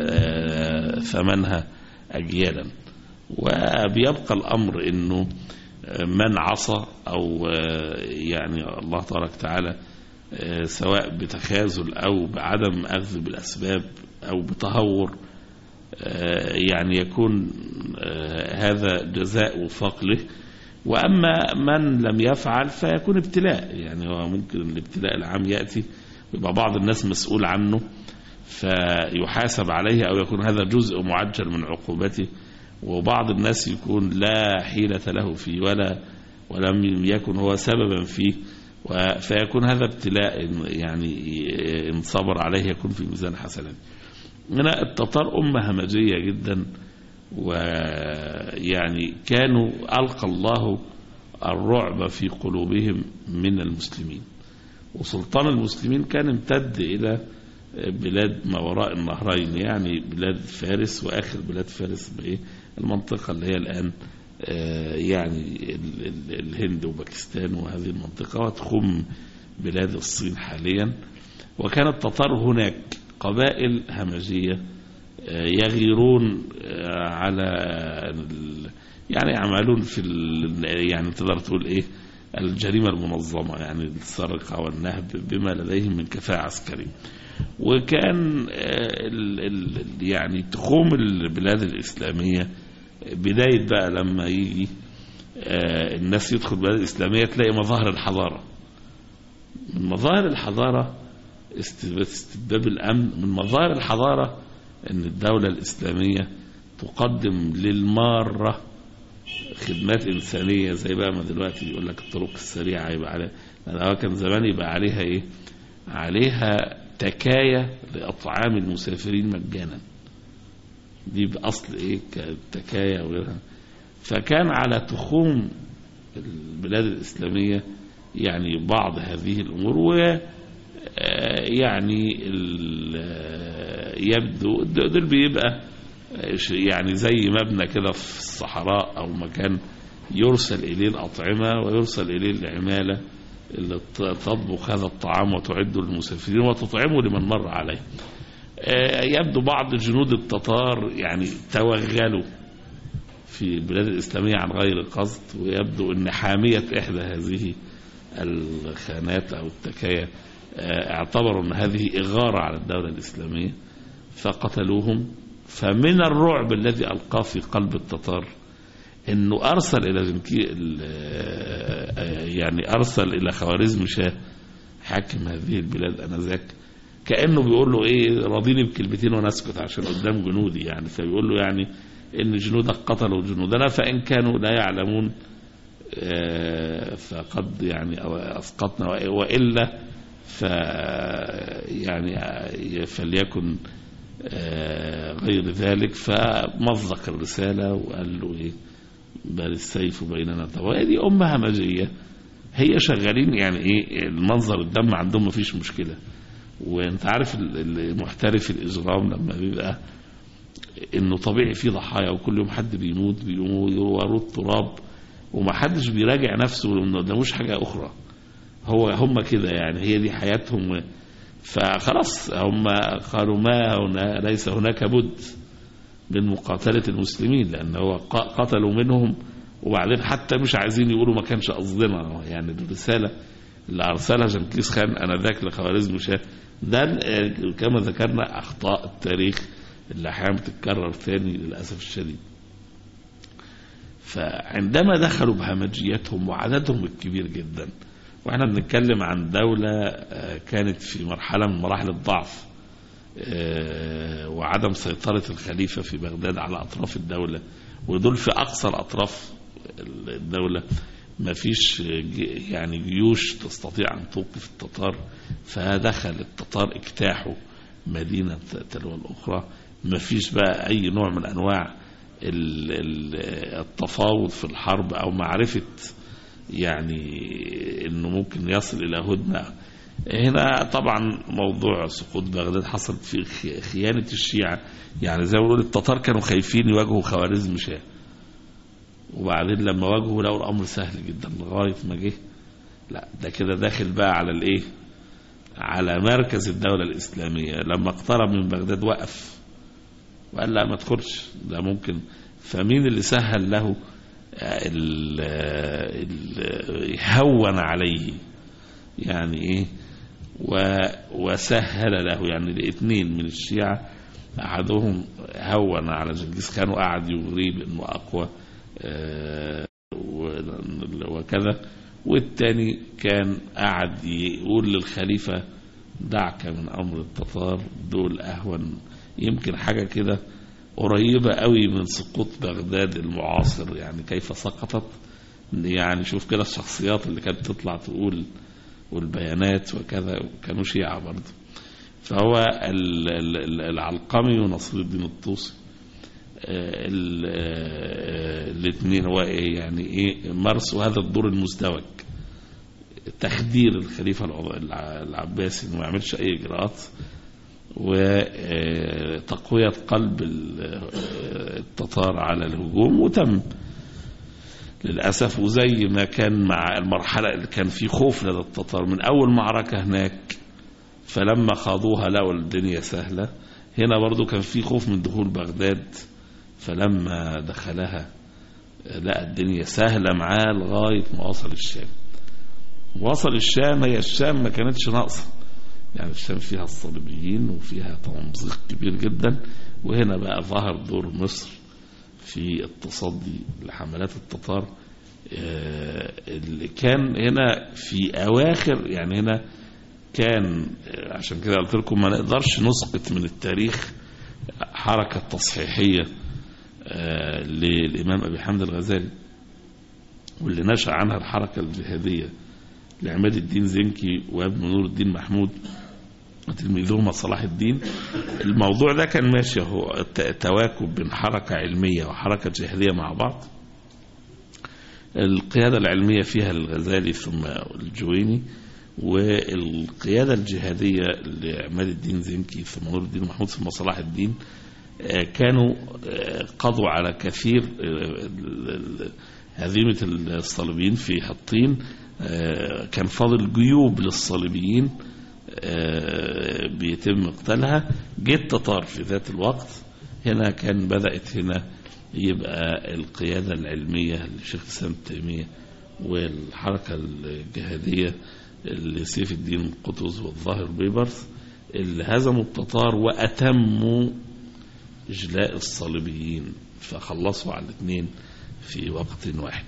Speaker 3: ثمنها أجيالا. وبيبقى الأمر أنه من عصى أو يعني الله تبارك وتعالى سواء بتخاذل أو بعدم أخذ بالأسباب أو بتهور، يعني يكون هذا جزاء وفاق له. وأما من لم يفعل فيكون ابتلاء. يعني هو ممكن الابتلاء العام يأتي ويبقى بعض الناس مسؤول عنه فيحاسب عليه، أو يكون هذا جزء معجل من عقوبته، وبعض الناس يكون لا حيلة له فيه ولم يكن هو سببا فيه، فيكون هذا ابتلاء يعني إن صبر عليه يكون في ميزان حسنات. هنا التتار أمة همجية جدا، ويعني كانوا ألقى الله الرعب في قلوبهم من المسلمين. وسلطان المسلمين كان امتد إلى بلاد ما وراء النهرين، يعني بلاد فارس، وآخر بلاد فارس بإيه المنطقة اللي هي الآن يعني الهند وباكستان وهذه المنطقة، وتخم بلاد الصين حاليا. وكان التتار هناك قبائل همجية يغيرون على يعني يعملون في يعني تقدر تقول ايه الجريمة المنظمة، يعني السرقة والنهب بما لديهم من كفاءة عسكرية. وكان يعني تخوم البلاد الإسلامية بداية بقى لما يجي الناس يدخل البلاد الإسلامية تلاقي مظاهر الحضارة. من مظاهر الحضارة استتباب الأمن. من مظاهر الحضارة أن الدولة الإسلامية تقدم للمارة خدمات إنسانية، زي بقى ما دلوقتي يقول لك الطرق السريعة يبقى عليها، لأنها كان زمان يبقى عليها إيه؟ عليها تكاية لأطعام المسافرين مجانا. دي بأصل إيه؟ كتكاية وغيرها. فكان على تخوم البلاد الإسلامية يعني بعض هذه الأمور، ويعني يبدو دول بيبقى يعني زي مبنى كده في الصحراء أو مكان يرسل إليه الأطعمة ويرسل إليه العمالة اللي تطبخ هذا الطعام وتعده للمسافرين وتطعمه لمن مر عليه. يبدو بعض جنود التتار يعني توغلوا في البلاد الإسلامية عن غير قصد، ويبدو أن حامية إحدى هذه الخانات أو التكايا اعتبروا أن هذه إغارة على الدولة الإسلامية فقتلوهم. فمن الرعب الذي ألقاه في قلب التتار أنه أرسل إلى يعني أرسل إلى خوارزم شاه حاكم هذه البلاد أنذاك، كأنه بيقول له إيه راضيني بكلمتين ونسكت عشان قدام جنودي، يعني فبيقول له يعني إن جنودك قتلوا جنودنا فإن كانوا لا يعلمون فقد يعني أسقطنا، وإلا يعني فليكن غير ذلك. فمضق الرسالة وقال له إيه بل السيف بيننا طوال. دي أمة همجية، هي شغالين يعني إيه المنظر الدم عندهم مفيش مشكلة. وانت عارف المحترف الإجرام لما بيبقى إنه طبيعي في ضحايا وكل يوم حد بيموت بيوروا التراب ومحدش بيراجع نفسه لأنه ده مش حاجة أخرى، هم كده يعني هي دي حياتهم. فخلاص هم قالوا ما هنا ليس هناك بد من مقاتلة المسلمين، لأن هو قتلوا منهم وبعدين حتى مش عايزين يقولوا ما كانش قصدنا. يعني الرسالة اللي أرسلها جنكيز خان أنذاك لخوارزم شاه ده كما ذكرنا أخطاء التاريخ اللي أحيانا بتتكرر ثاني للأسف الشديد. فعندما دخلوا بهمجيتهم وعددهم الكبير جدا، واحنا بنتكلم عن دولة كانت في مرحلة من مراحل الضعف وعدم سيطرة الخليفة في بغداد على أطراف الدولة، ودول في أقصى الأطراف الدولة ما فيش يعني جيوش تستطيع أن توقف التتار. فدخل التتار اجتاحوا مدينة تلو الأخرى، ما فيش بقى أي نوع من أنواع التفاوض في الحرب أو معرفة يعني أنه ممكن يصل إلى هدنة. هنا طبعا موضوع سقوط بغداد حصلت في خيانة الشيعة، يعني زي ما بيقولوا التتار كانوا خايفين يواجهوا خوارزم شاه، وبعدين لما واجهوا لقوا الأمر سهل جدا لغاية ما جه لا ده كده داخل بقى على الإيه على مركز الدولة الإسلامية. لما اقترب من بغداد وقف وقال لا ما تدخلش ده ممكن. فمين اللي سهل له يهون عليه يعني ايه وسهل له، يعني الاثنين من الشيعة احدهم هون على جنكيز خان وقعد يغريه بانه اقوى وكذا، والتاني كان قعد يقول للخليفة دعك من امر التتار دول اهون. يمكن حاجة كده قريبة قوي من سقوط بغداد المعاصر، يعني كيف سقطت. يعني شوف كده الشخصيات اللي كانت تطلع تقول والبيانات وكذا كانوا شيعة برضه. فهو العلقمي ونصر الدين الطوسي الاثنين هو يعني ايه مارسوا هذا الدور المزدوج، تخدير الخليفة العباسي انه ما يعملش اي اجراءات وتقوية قلب التتار على الهجوم. وتم للأسف، وزي ما كان مع المرحلة اللي كان في خوف لدى التتار من أول معركة هناك فلما خاضوها لقوا الدنيا سهلة، هنا برضو كان في خوف من دخول بغداد فلما دخلها لقى الدنيا سهلة معاه لغاية ما وصل الشام. وصل الشام، هي الشام ما كانتش ناقصة، يعني الشام فيها الصليبيين وفيها تمزيق كبير جدا. وهنا بقى ظهر دور مصر في التصدي لحملات التتار اللي كان هنا في أواخر، يعني هنا كان عشان كده قلت لكم ما نقدرش نسقط من التاريخ حركة تصحيحية للإمام أبي حامد الغزالي واللي نشأ عنها الحركة الجهادية لعماد الدين زنكي وابن نور الدين محمود وتلميذهما صلاح الدين. الموضوع ده كان ماشي هو تواكب بين حركة علمية وحركة جهادية مع بعض. القيادة العلمية فيها الغزالي ثم الجويني، والقيادة الجهادية لعماد الدين زنكي ثم نور الدين محمود ثم صلاح الدين كانوا قضوا على كثير هزيمة الصليبيين في حطين. كان فاضل جيوب للصليبيين بيتم قتالها. جه التتار في ذات الوقت. هنا كان بدأت هنا يبقى القيادة العلمية للشيخ الإسلام ابن تيمية والحركة الجهادية لسيف الدين قطز والظاهر بيبرس اللي هزموا التتار وأتموا إجلاء الصليبيين، فخلصوا على الاثنين في وقت واحد.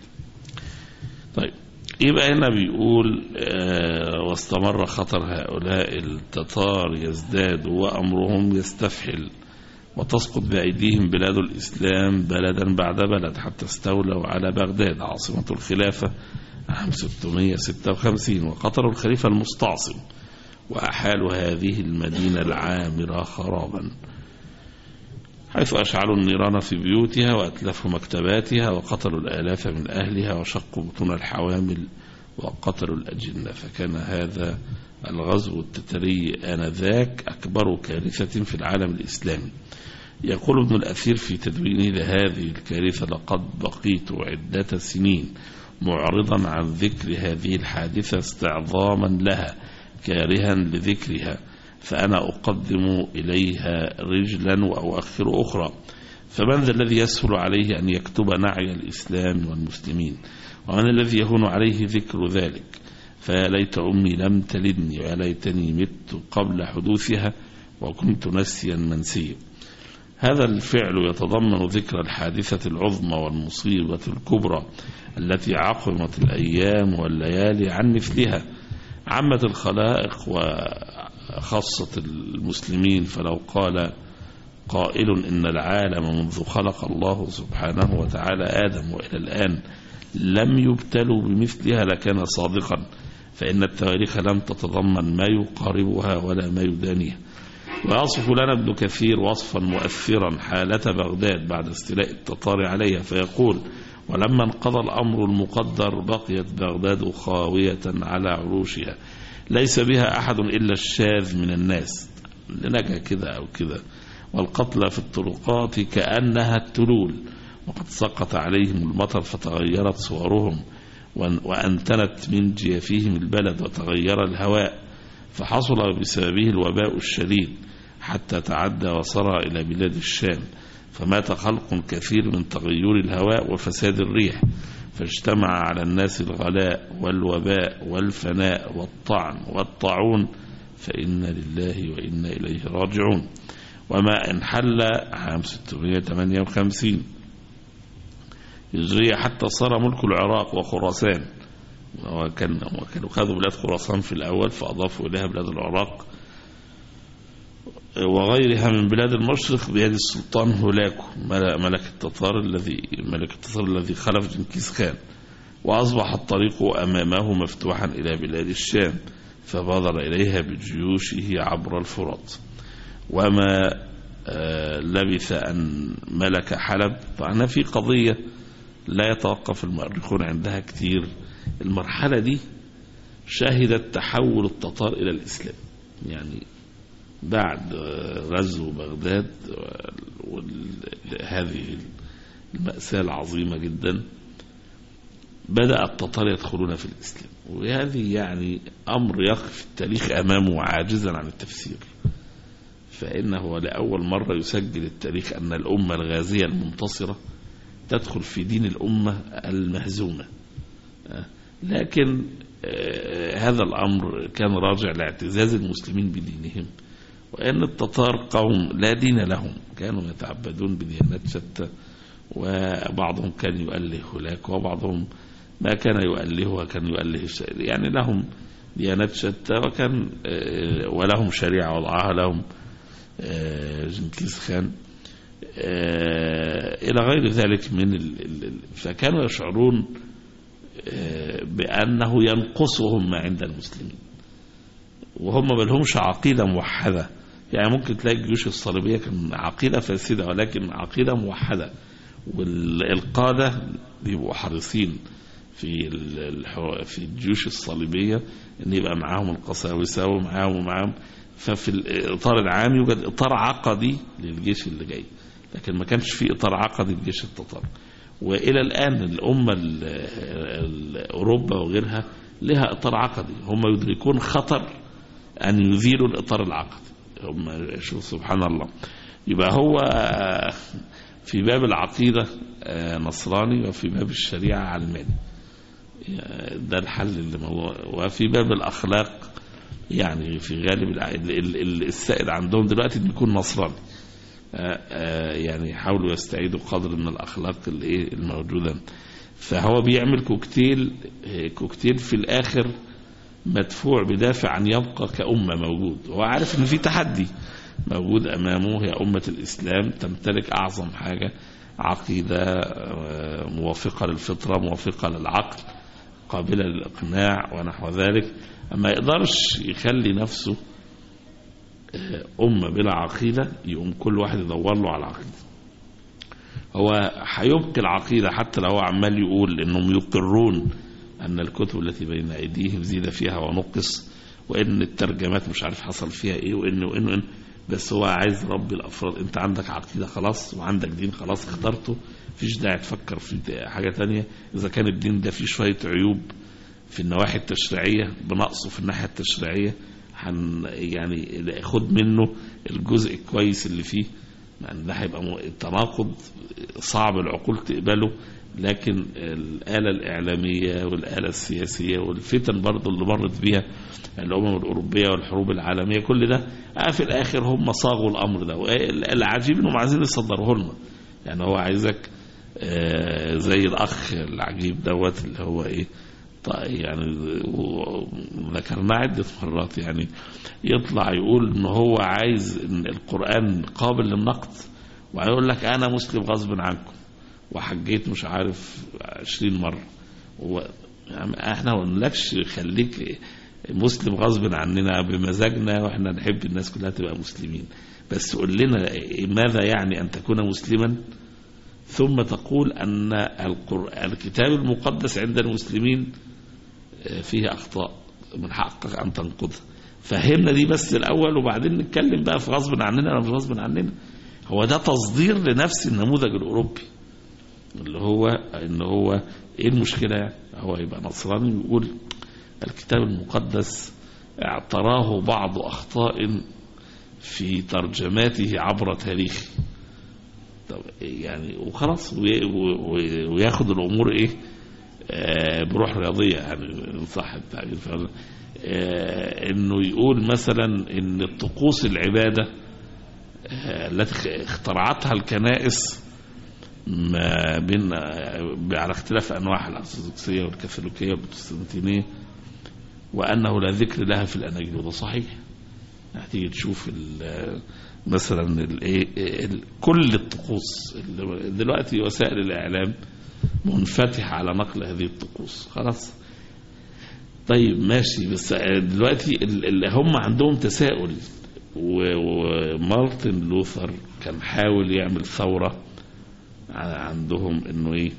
Speaker 3: طيب يبقى هنا بيقول واستمر خطر هؤلاء التتار يزداد وأمرهم يستفحل وتسقط بأيديهم بلاد الإسلام بلدا بعد بلد حتى استولوا على بغداد عاصمة الخلافة عام 656 وقتلوا الخليفة المستعصم وأحالوا هذه المدينة العامرة خرابا، حيث أشعلوا النيران في بيوتها وأتلفوا مكتباتها وقتلوا الآلاف من أهلها وشقوا بطون الحوامل وقتلوا الأجنة. فكان هذا الغزو التتري آنذاك أكبر كارثة في العالم الإسلامي. يقول ابن الأثير في تدوينه لهذه الكارثة: لقد بقيت عدة سنين معرضا عن ذكر هذه الحادثة استعظاما لها كارها لذكرها، فأنا أقدم إليها رجلا وأؤخر أخرى، فمن ذا الذي يسهل عليه أن يكتب نعي الإسلام والمسلمين، ومن الذي يهون عليه ذكر ذلك؟ فيا ليت أمي لم تلدني ويا ليتني مت قبل حدوثها وكنت نسيا منسيا. هذا الفعل يتضمن ذكر الحادثة العظمى والمصيبة الكبرى التي عقمت الأيام والليالي عن مثلها عامة الخلائق وخاصة المسلمين. فلو قال قائل إن العالم منذ خلق الله سبحانه وتعالى آدم وإلى الآن لم يبتلوا بمثلها لكان صادقا، فإن التواريخ لم تتضمن ما يقاربها ولا ما يدانيها. ويصف لنا ابن كثير وصفا مؤثرا حالة بغداد بعد استيلاء التتار عليها فيقول: ولما انقضى الأمر المقدر بقيت بغداد خاوية على عروشها ليس بها أحد إلا الشاذ من الناس، لنجا كذا أو كذا، والقتلى في الطرقات كأنها التلول، وقد سقط عليهم المطر فتغيرت صورهم وأنتنت من جيافهم البلد وتغير الهواء، فحصل بسببه الوباء الشديد حتى تعدى وصار إلى بلاد الشام، فمات خلق كثير من تغير الهواء وفساد الريح، فاجتمع على الناس الغلاء والوباء والفناء والطعن والطاعون، فإنا لله وإنا إليه راجعون. وما انحل عام 658 هجرية حتى صار ملك العراق وخراسان، وكانوا خذوا بلاد خراسان في الأول فأضافوا إليها بلاد العراق وغيرها من بلاد المشرق بيد السلطان هولاكو ملك التتار الذي خلف جنكيز خان، وأصبح الطريق أمامه مفتوحا إلى بلاد الشام، فبادر إليها بجيوشه عبر الفرات. وما لبث أن ملك حلب. طبعا في قضية لا يتوقف المؤرخون عندها كتير، المرحلة دي شهدت تحول التتار إلى الإسلام، يعني بعد غزو بغداد وهذه المأساة العظيمة جدا بدأ التتار يدخلون في الإسلام، وهذه يعني أمر يقف التاريخ أمامه عاجزا عن التفسير، فإنه لأول مرة يسجل التاريخ أن الأمة الغازية المنتصرة تدخل في دين الأمة المهزومة. لكن هذا الأمر كان راجع لاعتزاز المسلمين بدينهم، وأن التتار قوم لا دين لهم، كانوا يتعبدون بديانات شتى، وبعضهم كان يؤله هناك وبعضهم ما كان يؤلهها كان يؤله الشيء، يعني لهم ديانات شتى وكان ولهم شريعة وضعها لهم جنكيز خان إلى غير ذلك من فكانوا يشعرون بأنه ينقصهم ما عند المسلمين، وهم ما لهمش عقيدة موحدة. يعني ممكن تلاقي الجيوش الصليبية كان عقيدة فاسدة ولكن عقيدة موحدة، والقادة بيبقوا حريصين في الجيوش الصليبية ان يبقى معاهم القساوسة ومعاهم. ففي الإطار العام يوجد إطار عقدي للجيش اللي جاي، لكن ما كانش في إطار عقدي للجيش التتار. وإلى الآن الأمة أوروبا وغيرها لها إطار عقدي، هم يدركون خطر أن يزيلوا الإطار العقدي. هم شوف سبحان الله. يبقى هو في باب العقيدة نصراني، وفي باب الشريعة علماني. ده الحل اللي وفي باب الأخلاق يعني في غالب السائد عندهم دلوقتي بيكون نصراني. يعني يحاولوا يستعيدوا قدر من الأخلاق الموجودة. فهو بيعمل كوكتيل في الآخر مدفوع بدافع عن يبقى كأمة موجود. هو عارف ان في تحدي موجود أمامه، هي أمة الإسلام تمتلك أعظم حاجة عقيدة موافقة للفطرة، موافقة للعقل، قابلة للإقناع ونحو ذلك. أما يقدرش يخلي نفسه أمة بلا عقيدة، يقوم كل واحد يدور له على عقيدة. هو هيبقي العقيدة حتى لو هو عمال يقول إنهم يقرون أن الكتب التي بين أيديهم زيد فيها ونقص، وإن الترجمات مش عارف حصل فيها إيه، وإن بس هو عايز رب الأفراد. أنت عندك عقيدة خلاص وعندك دين خلاص اخترته، فيش داعي تفكر في حاجة تانية. إذا كان الدين ده فيه شوية عيوب في النواحي التشريعية، بنقصه في الناحية التشريعية، يعني خد منه الجزء الكويس اللي فيه. يعني ده هيبقى تناقض صعب العقول تقبله. لكن الآلة الإعلامية والآلة السياسية والفتن برضو اللي مرت بيها الأمم الأوروبية والحروب العالمية، كل ده في الآخر هم صاغوا الأمر ده. العجيب إنهم عايزين يصدروه لنا. يعني هو عايزك زي الأخ العجيب دوت اللي هو يعني ذكرنا عدة مرات، يعني يطلع يقول إن هو عايز إن القرآن قابل للنقد، ويقول لك أنا مسلم غصب عنكم وحجيت مش عارف 20 مرة. يعني احنا ما نقولكش خليك مسلم غصب عننا بمزاجنا واحنا نحب الناس كلها تبقى مسلمين، بس قول لنا ماذا يعني أن تكون مسلما ثم تقول أن الكتاب المقدس عند المسلمين فيه أخطاء من حقك أن تنقضها. فهمنا دي بس الأول، وبعدين نتكلم بقى في غصب عننا ولا مش غصب عننا. هو ده تصدير لنفس النموذج الأوروبي اللي هو إن هو إيه المشكلة؟ يعني هو يبقى نصراني ويقول الكتاب المقدس اعتراه بعض أخطاء في ترجماته عبر تاريخه. طب يعني وخلاص، وياخد الأمور بروح رياضية، يعني صح التعبير. إنه يقول مثلا إن الطقوس العبادة التي اخترعتها الكنائس ما بين على اختلاف أنواع الأرثوذكسية والكاثوليكية والبروتستانتينية، وأنه لا ذكر لها في الأناجيل. وده صحيح. هتيجي تشوف مثلا كل الطقوس دلوقتي وسائل الإعلام منفتحة على نقل هذه الطقوس. خلاص طيب ماشي، بس دلوقتي اللي هم عندهم تساؤل. ومارتن لوثر كان حاول يعمل ثورة عندهم انه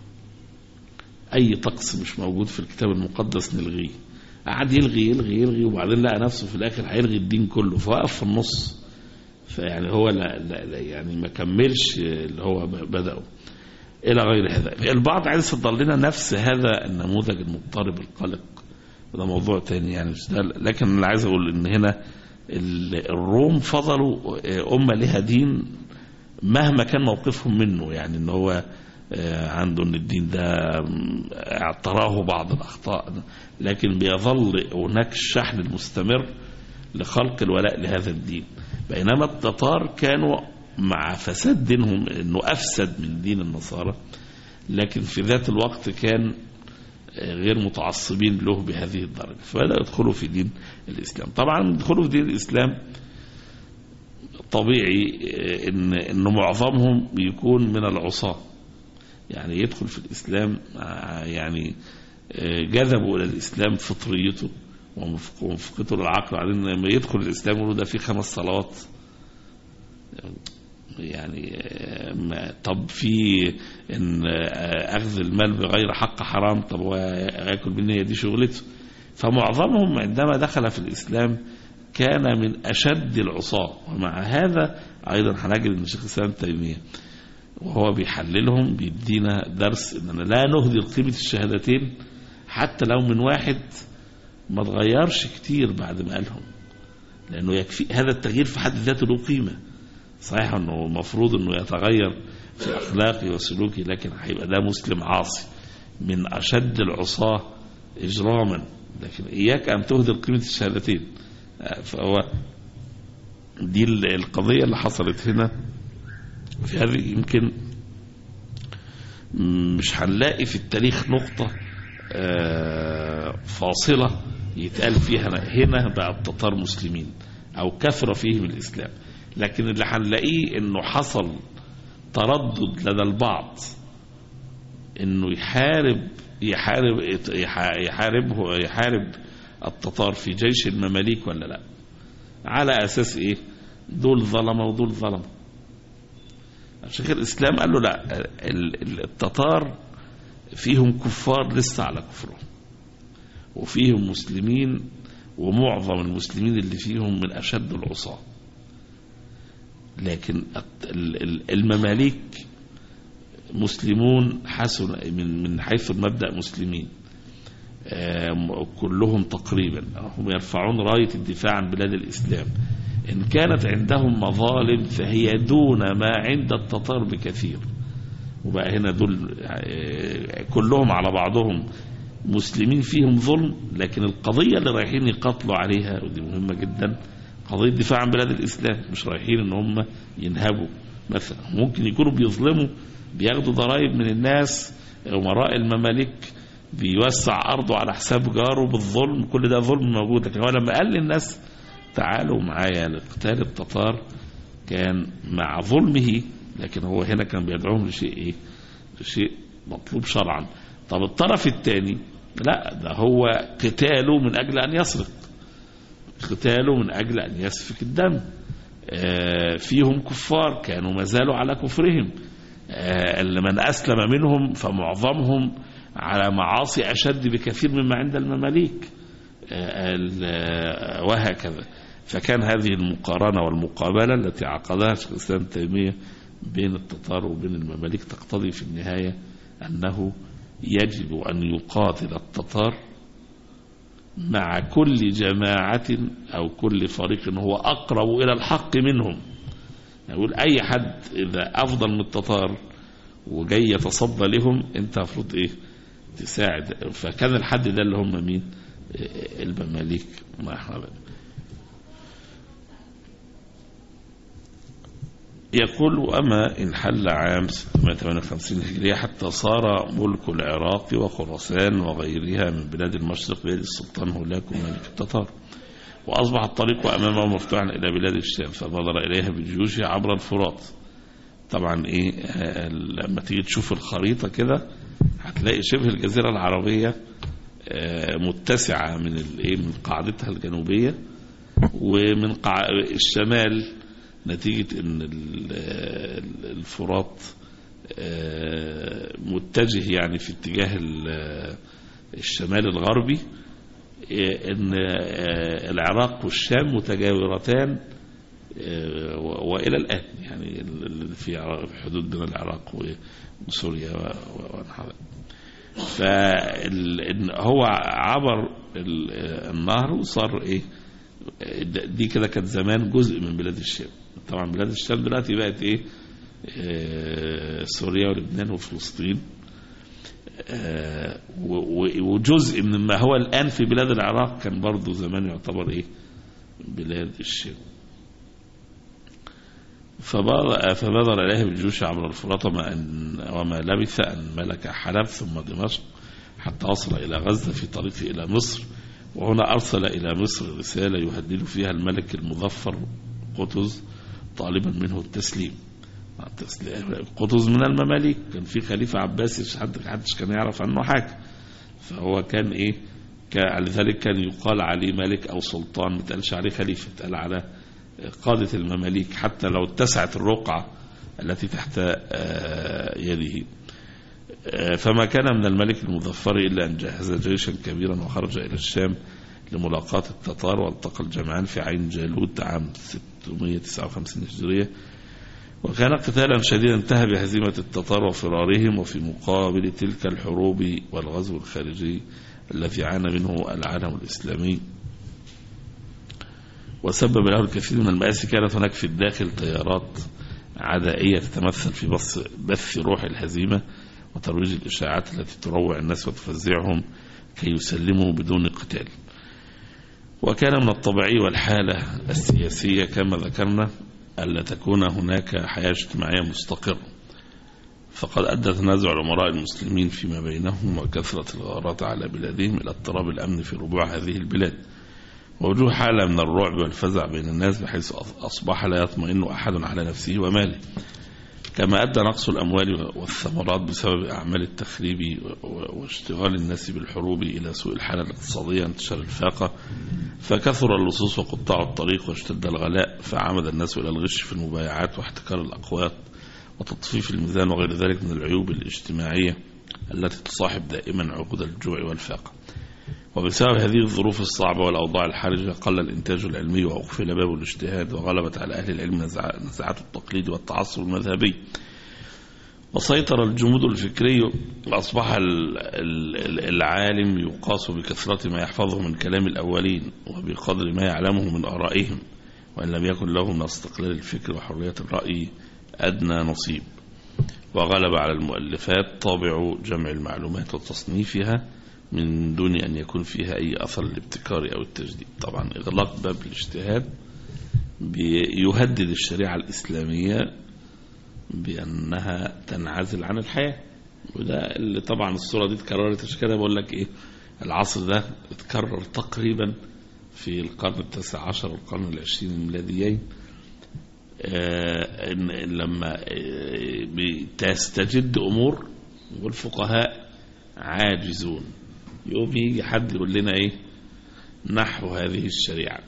Speaker 3: اي طقس مش موجود في الكتاب المقدس نلغيه. قعد يلغي وبعدين لقى نفسه في الاخر هيلغي الدين كله، فوقف في النص. فيعني هو لا يعني ما كملش اللي هو بدأه الى غير هذا. البعض عايز يصدر لنا نفس هذا النموذج المضطرب القلق، وده موضوع تاني يعني مش ده. لكن اللي عايز اقول ان هنا الروم فضلوا امه لها دين مهما كان موقفهم منه. يعني ان هو عنده ان الدين ده اعتراه بعض الاخطاء، لكن بيظل هناك الشحن المستمر لخلق الولاء لهذا الدين. بينما التتار كانوا مع فساد دينهم، انه افسد من دين النصارى، لكن في ذات الوقت كان غير متعصبين له بهذه الدرجة، فبدأوا يدخلوا في دين الإسلام. طبعا يدخلوا في دين الإسلام طبيعي إنه معظمهم يكون من العصاة، يعني يدخل في الإسلام يعني جذبوا إلى الإسلام فطريته ومفقته للعقل. بعدين لما يدخل الإسلام يقولوا ده فيه 5 صلوات، يعني طب في إن أخذ المال بغير حق حرام، طب هو يأكل بالنية دي شغلته. فمعظمهم عندما دخل في الإسلام كان من أشد العصاة. ومع هذا أيضا هنجد أن الشيخ الإسلام تيمية وهو بيحللهم بيدينا درس أننا لا نهدر قيمة الشهادتين حتى لو من واحد ما تغيرش كتير بعد ما قالهم، لأنه يكفي هذا التغيير في حد ذاته له قيمة. صحيح أنه المفروض أنه يتغير في أخلاقه وسلوكه، لكن هيبقى ده مسلم عاصي من أشد العصاة إجراما. لكن إياك أن تهدر قيمة الشهادتين. فهو دي القضية اللي حصلت هنا في هذه. يمكن مش هنلاقي في التاريخ نقطة فاصلة يتقال فيها هنا بقى التتار مسلمين أو كثر فيهم الإسلام، لكن اللي هنلاقيه إنه حصل تردد لدى البعض إنه يحارب التتار في جيش المماليك ولا لا، على أساس إيه؟ دول ظلمة ودول ظلمة. الشيخ الإسلام قال له لا، التتار فيهم كفار لسه على كفرهم، وفيهم مسلمين، ومعظم المسلمين اللي فيهم من أشد العصاة. لكن المماليك مسلمون حسن من حيث المبدأ مسلمين كلهم تقريبا، هم يرفعون راية الدفاع عن بلاد الإسلام. إن كانت عندهم مظالم فهي دون ما عند التتار بكثير. وبقى هنا دول كلهم على بعضهم مسلمين فيهم ظلم، لكن القضية اللي رايحين يقاتلوا عليها ودي مهمة جدا، قضية دفاع عن بلاد الإسلام. مش رايحين ان هم ينهبوا مثلا، ممكن يكونوا بيظلموا، بياخدوا ضرائب من الناس، أمراء المماليك بيوسع أرضه على حساب جاره بالظلم، كل ده ظلم موجود. لكن هو لما قال للناس تعالوا معايا لقتال التتار كان مع ظلمه، لكن هو هنا كان بيدعوهم لشيء ايه؟ لشيء مطلوب شرعا. طب الطرف الثاني لا، ده هو قتاله من أجل أن يسرق، قتاله من أجل أن يسفك الدم. فيهم كفار كانوا ما زالوا على كفرهم، من أسلم منهم فمعظمهم على معاصي أشد بكثير مما عند المماليك، وهكذا. فكان هذه المقارنة والمقابلة التي عقدها شيخ الإسلام تيمية بين التتار وبين المماليك تقتضي في النهاية أنه يجب أن يقاتل التتار مع كل جماعة أو كل فريق هو أقرب إلى الحق منهم. يقول أي حد إذا أفضل من التتار وجاي يتصدى لهم أنت المفروض إيه؟ تساعد. فكان الحد ده اللي هم مين؟ المماليك. ما احنا يقول وأما إن حل عام 658 هجرية حتى صار ملك العراق وخراسان وغيرها من بلاد المشرق بيد السلطان هولاكو ملك التتار، وأصبح الطريق أمامه مفتوحا إلى بلاد الشام، فبادر إليها بجيوشه عبر الفرات. طبعا إيه لما تيجي تشوف الخريطة كده هتلاقي شبه الجزيرة العربية متسعة من قاعدتها الجنوبية ومن الشمال، نتيجة ان الفرات متجه يعني في اتجاه الشمال الغربي، ان العراق والشام متجاورتان والى الان، يعني في حدود بين العراق وسوريا ونحو. فهو عبر النهر وصار ايه؟ دي كده كانت زمان جزء من بلاد الشام. طبعا بلاد الشام دلوقتي بقت ايه؟ سوريا ولبنان وفلسطين، وجزء من ما هو الآن في بلاد العراق كان برضو زمان يعتبر ايه؟ بلاد الشام. فبادر إليه بالجيوش عبر الفرات وما لبث أن ملك حلب ثم دمشق حتى وصل إلى غزة في طريقه إلى مصر. وهنا أرسل إلى مصر رسالة يهدد فيها الملك المظفر قطز طالبا منه التسليم. قطز من المماليك، كان في خليفة عباسي حدش كان يعرف عنه حاجة، فهو كان إيه؟ لذلك كان يقال عليه ملك أو سلطان، ما تقالش عليه خليفة، تقال على قادة المماليك. حتى لو اتسعت الرقعة التي تحت يده. فما كان من الملك المظفر إلا أن جهز جيشا كبيرا وخرج إلى الشام لملاقاة التتار، والتقى الجمعان في عين جالوت عام 659 هجرية، وكان قتالا شديدا انتهى بهزيمة التتار وفرارهم، وفي مقابل تلك الحروب والغزو الخارجي الذي عانى منه العالم الإسلامي وسبب له الكثير من المآسي، كانت هناك في الداخل تيارات عدائية تتمثل في بث روح الهزيمة وترويج الإشاعات التي تروع الناس وتفزعهم كي يسلموا بدون قتال. وكان من الطبيعي والحالة السياسية كما ذكرنا ألا تكون هناك حياة اجتماعية مستقرة، فقد أدى تنازع الأمراء المسلمين فيما بينهم وكثرة الغارات على بلادهم إلى اضطراب الأمن في ربوع هذه البلاد، ووجوه حالة من الرعب والفزع بين الناس بحيث أصبح لا يطمئن أحد على نفسه وماله، كما أدى نقص الأموال والثمرات بسبب أعمال التخريب واشتغال الناس بالحروب إلى سوء الحالة الاقتصادية انتشار الفاقة، فكثر اللصوص وقطاع الطريق واشتد الغلاء، فعمد الناس إلى الغش في المبايعات واحتكار الأقوات وتطفيف الميزان وغير ذلك من العيوب الاجتماعية التي تصاحب دائما عقود الجوع والفاقة. وبسبب هذه الظروف الصعبة والأوضاع الحرجة قل الإنتاج العلمي وأقفل باب الاجتهاد، وغلبت على أهل العلم نزعات التقليد والتعصب المذهبي، وسيطر الجمود الفكري، وأصبح العالم يقاس بكثرة ما يحفظه من كلام الأولين وبقدر ما يعلمه من آرائهم، وإن لم يكن له من استقلال الفكر وحرية الرأي أدنى نصيب. وغلب على المؤلفات طابع جمع المعلومات وتصنيفها من دون أن يكون فيها أي أثر الابتكار أو التجديد. طبعا إغلاق باب الاجتهاد يهدد الشريعة الإسلامية بأنها تنعزل عن الحياة، وده اللي طبعا الصورة دي اتكررت. عشان كده بقول لك إيه، العصر ده اتكرر تقريبا في القرن التاسع عشر والقرن العشرين الميلاديين، لما تستجد أمور والفقهاء عاجزون، يوم يجي حد يقول لنا ايه نحو هذه الشريعة،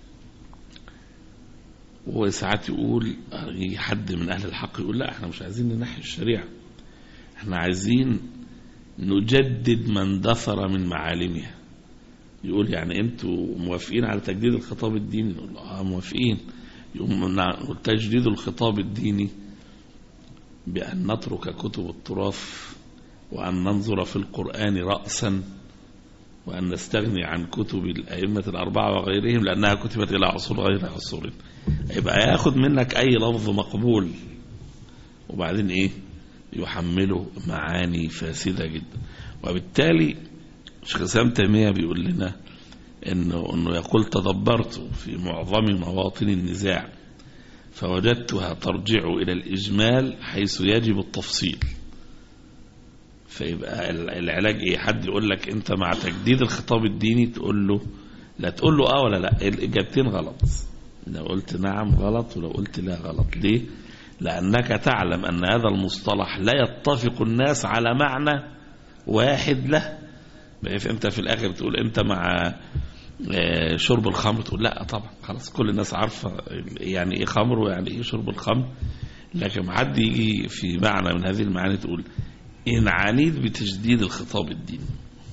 Speaker 3: وساعات يقول يجي حد من أهل الحق يقول لا احنا مش عايزين ننحي الشريعة، احنا عايزين نجدد ما اندثر من معالمها. يقول يعني انتوا موافقين على تجديد الخطاب الديني؟ نقول موافقين. يقوم تجديد الخطاب الديني بأن نترك كتب التراث وأن ننظر في القرآن رأسا، وأن نستغني عن كتب الأئمة الأربعة وغيرهم لأنها كتبت إلى عصور غير عصورنا. يبقى ياخد منك أي لفظ مقبول وبعدين إيه يحمله معاني فاسدة جدا. وبالتالي شيخ الإسلام تيمية بيقول لنا إنه يقول تدبرت في معظم مواطن النزاع فوجدتها ترجع إلى الإجمال حيث يجب التفصيل. فيبقى العلاج ايه؟ حد يقول لك انت مع تجديد الخطاب الديني، تقول له لا، تقول له ولا لا، الاجابتين غلط. لو قلت نعم غلط، ولو قلت لا غلط. ليه؟ لانك تعلم ان هذا المصطلح لا يتفق الناس على معنى واحد له. انت في الاخر تقول انت مع شرب الخمر، تقول لا طبعا خلاص كل الناس عارفه يعني ايه خمر ويعني ايه شرب الخمر. لكن حد يجي في معنى من هذه المعاني تقول إن عنيت بتجديد الخطاب الديني.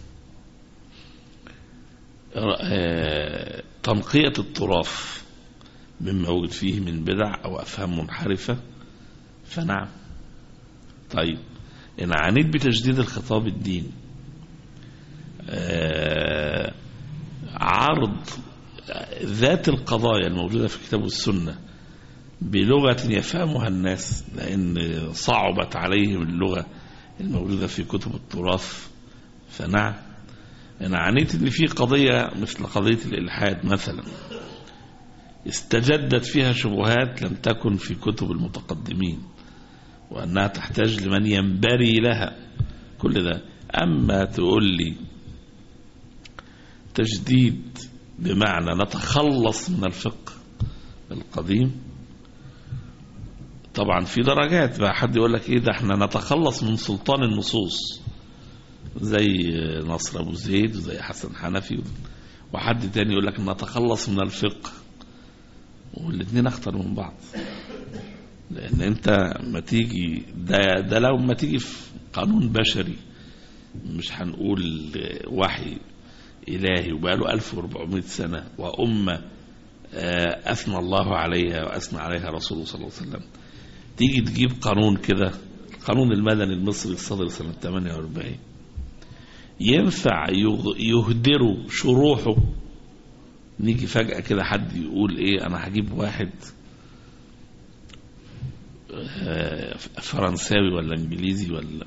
Speaker 3: تنقية التراث مما وجد فيه من بدع أو أفهام منحرفة فنعم. طيب إن عنيت بتجديد الخطاب الديني، عرض ذات القضايا الموجودة في الكتاب والسنة بلغة يفهمها الناس، لأن صعبت عليهم اللغة الموجودة في كتب التراث فنعم. أنا عنيت أن في قضية مثل قضية الإلحاد مثلا استجدت فيها شبهات لم تكن في كتب المتقدمين، وأنها تحتاج لمن ينبري لها كل ده. أما تقول لي تجديد بمعنى نتخلص من الفقه القديم، طبعا في درجات بقى. حد يقول لك ايه ده احنا نتخلص من سلطان النصوص زي نصر ابو زيد وزي حسن حنفي، وحد تاني يقول لك نتخلص من الفقه، والاثنين اخطر من بعض. لأن أنت ما تيجي ده لو ما تيجي في قانون بشري، مش هنقول وحي إلهي وبقاله 1400 سنة وأمة أثنى الله عليها وأثنى عليها رسوله صلى الله عليه وسلم، تيجي تجيب قانون كده، القانون المدني المصري الصادر سنة 48 ينفع يهدروا شروحه؟ نيجي فجأة كده حد يقول ايه، انا هجيب واحد فرنساوي ولا انجليزي ولا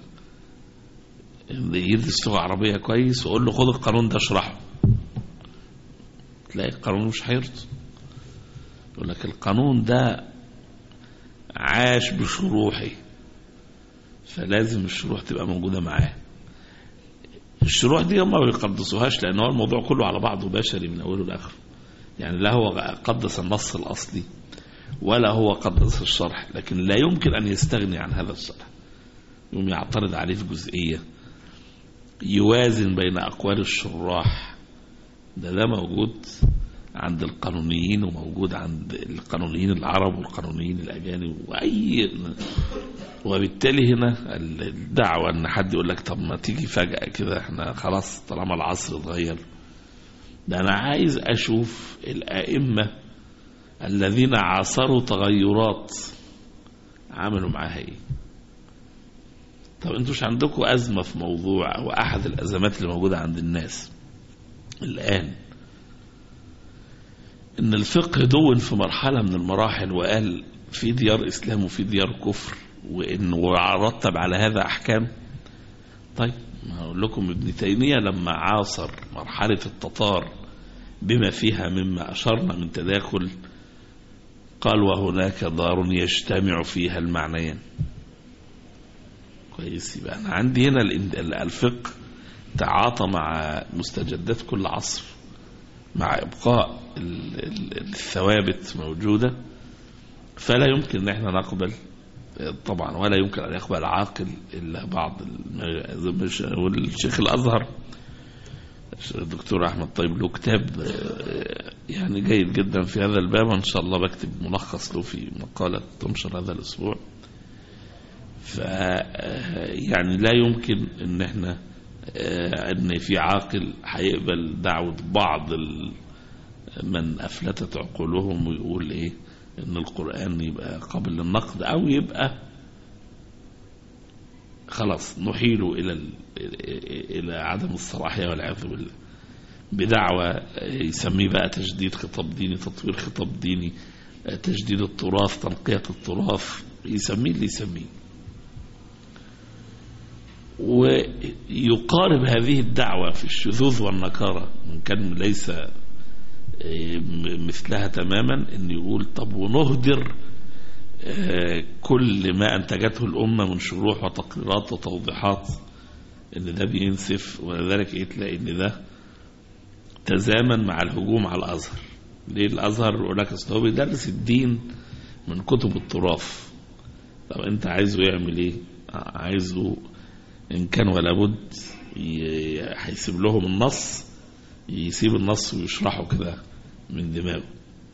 Speaker 3: يدرس لغة عربية كويس واقول له خد القانون ده اشرحه، تلاقي القانون مش هيرضى، يقول لك القانون ده عاش بشروحه فلازم الشروح تبقى موجودة معاه. الشروح دي هم ما بيقدسوهاش، لأن هو الموضوع كله على بعضه بشري من أوله لآخره، يعني لا هو قدس النص الأصلي ولا هو قدس الشرح، لكن لا يمكن أن يستغني عن هذا الشرح، يوم يعترض عليه في جزئية يوازن بين أقوال الشراح. ده موجود عند القانونيين وموجود عند القانونيين العرب والقانونيين الأجانب وبالتالي هنا الدعوة ان حد يقول لك طب ما تيجي فجأة كده احنا خلاص طالما العصر اتغير، ده انا عايز اشوف الائمة الذين عاصروا تغيرات عملوا معاها ايه. طب انتوش عندكم ازمة في موضوع او احد الازمات اللي موجودة عند الناس الان، ان الفقه دون في مرحلة من المراحل وقال في ديار اسلام وفي ديار كفر، وانه رتب على هذا احكام. طيب ما اقول لكم ابن تيمية لما عاصر مرحلة التتار بما فيها مما اشرنا من تداخل، قال وهناك دار يجتمع فيها المعنيين. كويس، يبقى انا عندي هنا الفقه تعاطى مع مستجدات كل عصر مع ابقاء الثوابت موجودة، فلا يمكن ان احنا نقبل طبعا، ولا يمكن أن يقبل عاقل إلا بعض والشيخ الأزهر الدكتور أحمد طيب له كتاب يعني جيد جدا في هذا الباب، إن شاء الله بكتب ملخص له في مقالة تنشر هذا الأسبوع. يعني لا يمكن إن احنا إن في عاقل هيقبل دعوة بعض من أفلتت عقولهم ويقول إيه ان القرآن يبقى قابل للنقد او يبقى خلاص نحيله الى عدم الصلاحية والعياذ بالله، بدعوة يسميه بقى تجديد خطاب ديني، تطوير خطاب ديني، تجديد التراث، تنقية التراث، يسميه اللي يسميه. ويقارب هذه الدعوة في الشذوذ والنكارة من كان ليس مثلها تماما، ان يقول طب ونهدر كل ما انتجته الامه من شروح وتقريرات وتوضيحات، ان ده بينسف. ولذلك تلاقي ان ده تزامن مع الهجوم على الازهر. ليه الازهر؟ يقول لك اصل هو بيدرس الدين من كتب التراث. طب انت عايزه يعمل ايه؟ عايزه ان كان ولا بد هيسيب لهم النص، يسيب النص ويشرحه كده من دماغه.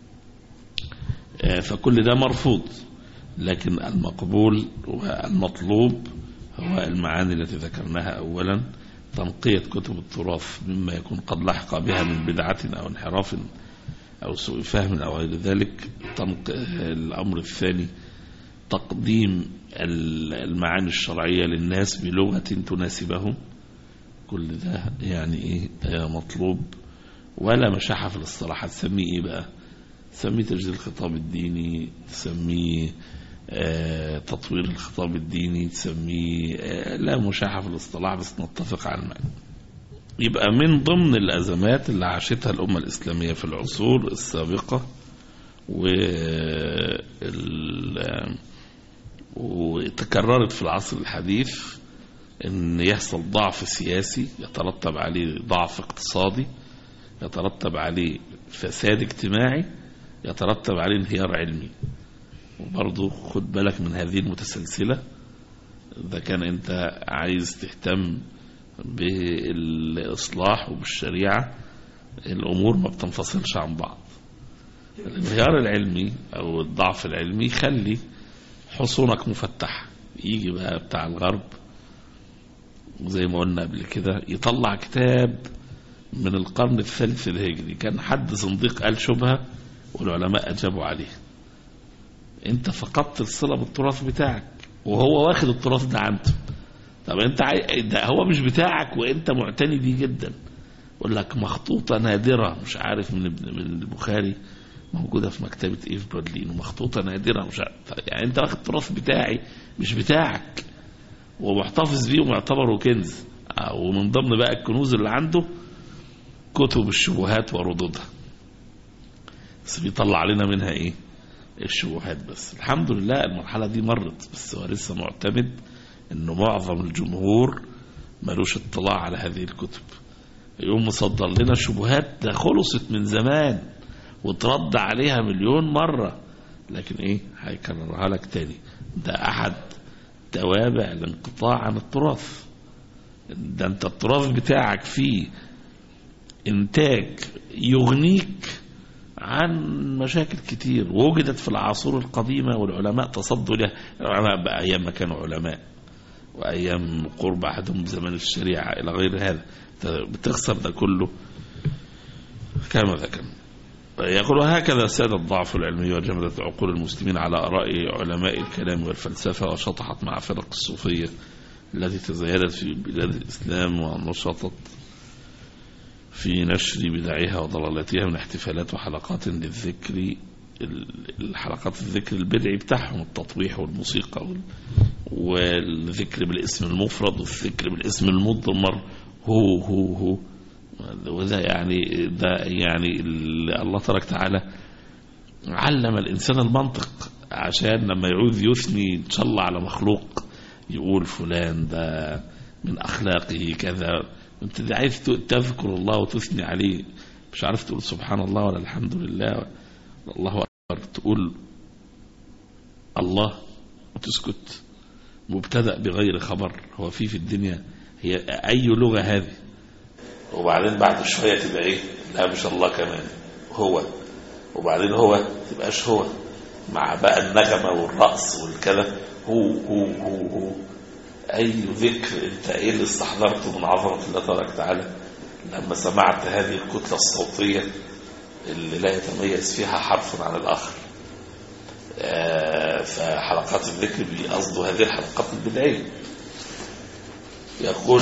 Speaker 3: فكل ده مرفوض، لكن المقبول والمطلوب هو المعاني التي ذكرناها أولا، تنقية كتب التراث مما يكون قد لحق بها من بدعة أو انحراف أو سوء فهم أو غير ذلك. الأمر الثاني تقديم المعاني الشرعية للناس بلغة تناسبهم. كل ده يعني ايه مطلوب، ولا مشاحة في الاصطلاح. تسميه ايه بقى؟ تسميه تجديد الخطاب الديني، تسميه تطوير الخطاب الديني، تسميه لا مشاحة في الاصطلاح، بس نتفق على المعنى. يبقى من ضمن الأزمات اللي عاشتها الأمة الإسلامية في العصور السابقة وتكررت في العصر الحديث، ان يحصل ضعف سياسي يترتب عليه ضعف اقتصادي، يترتب عليه فساد اجتماعي، يترتب عليه انهيار علمي. وبرضه خد بالك من هذه المتسلسلة. إذا كان انت عايز تهتم بالإصلاح وبالشريعة، الأمور ما بتنفصلش عن بعض. الانهيار العلمي أو الضعف العلمي يخلي حصونك مفتحة. يجي بقى بتاع الغرب زي ما قلنا قبل كده يطلع كتاب من القرن الثالث الهجري، كان حد زنديق قال شبهة والعلماء أجابوا عليه. انت فقدت الصلة بالتراث بتاعك وهو واخد التراث ده عنده. طب انت ده هو مش بتاعك وانت معتني بيه جدا. يقول لك مخطوطة نادرة مش عارف من البخاري موجودة في مكتبة ايه في برلين، ومخطوطة نادرة مش عارف. يعني انت واخد التراث بتاعي مش بتاعك ومحتفظ بيه ومعتبره كنز. ومن ضمن بقى الكنوز اللي عنده كتب الشبهات وردودها، بس بيطلع علينا منها ايه؟ الشبهات بس. الحمد لله المرحلة دي مرت، بس هو لسه معتمد انه معظم الجمهور ملوش اطلاع على هذه الكتب. يقوم مصدر لنا شبهات ده خلصت من زمان وترد عليها مليون مرة، لكن ايه هيكررها لك تاني. ده احد توابع الانقطاع عن التراث. ده انت التراث بتاعك فيه انتاج يغنيك عن مشاكل كتير ووجدت في العصور القديمة والعلماء تصدوا لها. العلماء بقى أيام ما كانوا علماء وأيام قرب عهدهم زمن الشريعة إلى غير هذا، بتخسر ده كله كما ذكر. يقول هكذا ساد الضعف العلمي وجمدت عقول المسلمين على آراء علماء الكلام والفلسفة، وشطحت مع فرق الصوفية التي تزايدت في بلاد الإسلام ونشطت في نشر بدعها وضلالاتها من احتفالات وحلقات للذكر، الحلقات الذكر البدعي بتاعهم، التطويح والموسيقى والذكر بالاسم المفرد والذكر بالاسم المضمر هو وده يعني الله تبارك تعالى علم الإنسان المنطق عشان لما يعوذ يثني إن شاء الله على مخلوق يقول فلان ده من أخلاقه كذا. انت عايز تذكر الله وتثني عليه، مش عارف تقول سبحان الله ولا الحمد لله الله أكبر، تقول الله وتسكت. مبتدأ بغير خبر هو في الدنيا، هي أي لغة هذه؟ وبعدين بعد شوية تبقى ايه؟ لا مش الله كمان هو، وبعدين هو تبقاش هو، مع بقى النغمة والرقص والكلام هو أي ذكر. أنت إيه اللي استحضرته من عظمة الله تبارك وتعالى لما سمعت هذه الكتلة الصوتية اللي لا يتميز فيها حرف عن الآخر؟ فحلقات الذكر بقصد هذه الحلقات البدعية. يقول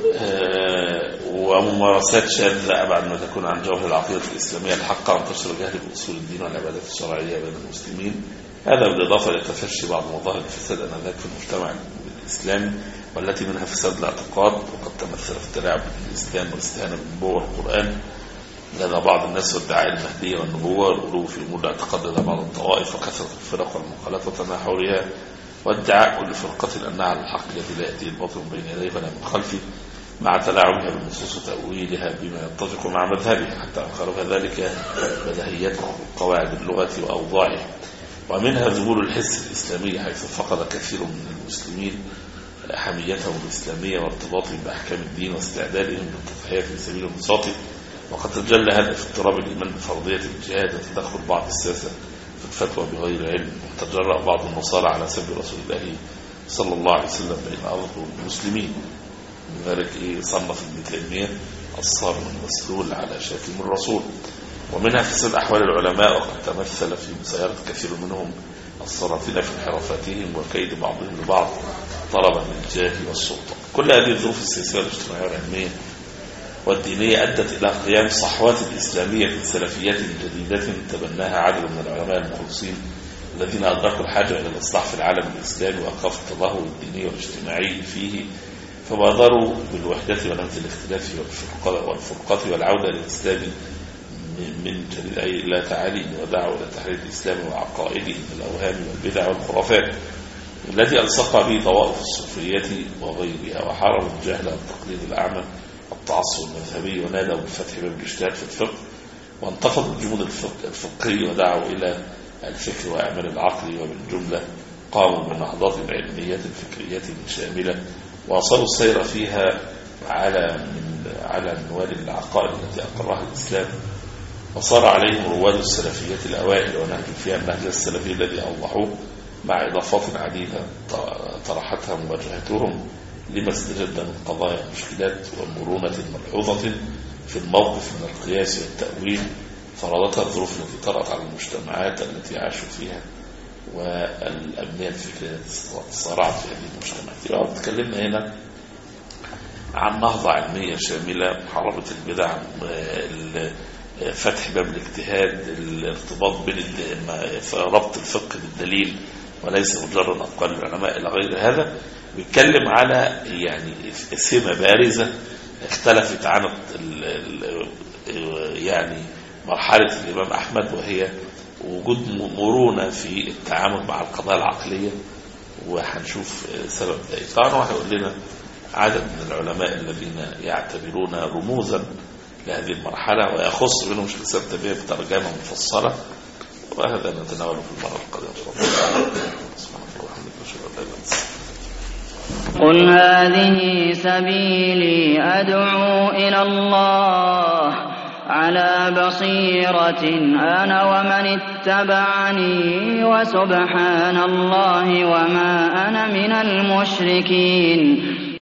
Speaker 3: وممارسات شاذة أبعد ما تكون عن جوهر العقيدة الإسلامية الحقة وانتشر الجهل بأصول الدين والعبادات الشرعية بين المسلمين. هذا بالإضافة إلى تفشي بعض مظاهر الفساد آنذاك في المجتمع الإسلامي، والتي منها فساد الاعتقاد، وقد تمثل في التلاعب بالإسلام والاستهانة بالنبوة والقرآن لدى بعض الناس وادعاء المهدية والنبوة، والغلو في أمور الاعتقاد لدى بعض الطوائف، وكثرة الفرق والمنقلات وتناحرها، وادعاء كل فرقة أنها على الحق الذي لا يأتي الباطل بين يديه ولا من خلفه، مع تلاعبها بالنصوص وتأويلها بما يتفق مع مذهبها، حتى أنكرها ذلك بدهيات قواعد اللغة وأوضاعها. ومنها ذبول الحس الإسلامي، حيث فقد كثير من المسلمين حميتهم الإسلامية وارتباطهم بأحكام الدين واستعدادهم للتضحية في سبيل النصاط. وقد تجلى هذا في اضطراب الإيمان بفرضية الجهاد وتدخل بعض الساسة في الفتوى بغير علم، وتجرأ بعض النصارى على سب رسول الله صلى الله عليه وسلم بين أظهر المسلمين. لذلك صنف ابن تيمية الصارم المسلول على شاتم الرسول. ومنها فساد أحوال العلماء، وقد تمثل في مسايرة كثير منهم السلاطين في انحرافاتهم وكيد بعضهم لبعض طلبا للجاه والسلطة. كل هذه الظروف السياسية والاجتماعية والعلمية والدينية أدت إلى قيام صحوات الإسلامية في سلفيات جديدة تبناها عدد من العلماء المخلصين الذين أدركوا الحاجة إلى الإصلاح في العالم الإسلامي وأوقاف التدهور الديني والاجتماعي فيه، فبادروا بالوحدة ونبذ الاختلاف والفرقات والعودة للإسلام من جديد إلى تعاليم، ودعوا إلى تحرير الإسلام وعقائده من الأوهام والبدع والخرافات التي ألصق به طوائف الصوفية وغيرها، وحاربوا الجهل والتقليد الأعمى والتعصب المذهبي، ونادوا بالفتح باب الاجتهاد في الفقه، وانتقدوا الجمود الفقهي ودعوا إلى الفكر وأعمال العقل. وبالجملة قاموا بنهضات علميات فكريات شاملة، وأصلوا السير فيها على منوال العقائد التي أقرها الإسلام، وصار عليهم رواد السلفيات الأوائل ونهجوا فيها النهج السلفي الذي أوضحوه مع إضافات عديدة طرحتها مواجهتهم لما استجد من قضايا مشكلات ومرونة ملحوظة في الموقف من القياس والتأويل فرضتها الظروف التي طرأت على المجتمعات التي عاشوا فيها والأبنية الفكرية التي صارعت في هذه المجتمعات. تكلمنا هنا عن نهضة علمية شاملة، محاربة البدع، فتح باب الاجتهاد، الارتباط بين ربط الفقه بالدليل وليس مجرد أقوال العلماء إلى غير هذا. بيتكلم على يعني سمة بارزة اختلفت عن يعني مرحلة الإمام أحمد، وهي وجود مرونة في التعامل مع القضايا العقلية، وهنشوف سبب ذلك. طبعا هو هيقول لنا عدد من العلماء الذين يعتبرون رموزا لهذه المرحلة، ويخص منهم شيخ الإسلام ابن تيمية بترجمة مفصلة، وهذا نتناوله في المرة القادمة. سبحان الله وبحمده أشهد أن لا إله إلا أنت.
Speaker 4: قل هذه سبيلي أدعو إلى الله على بصيرة أنا ومن اتبعني وسبحان الله وما أنا من المشركين.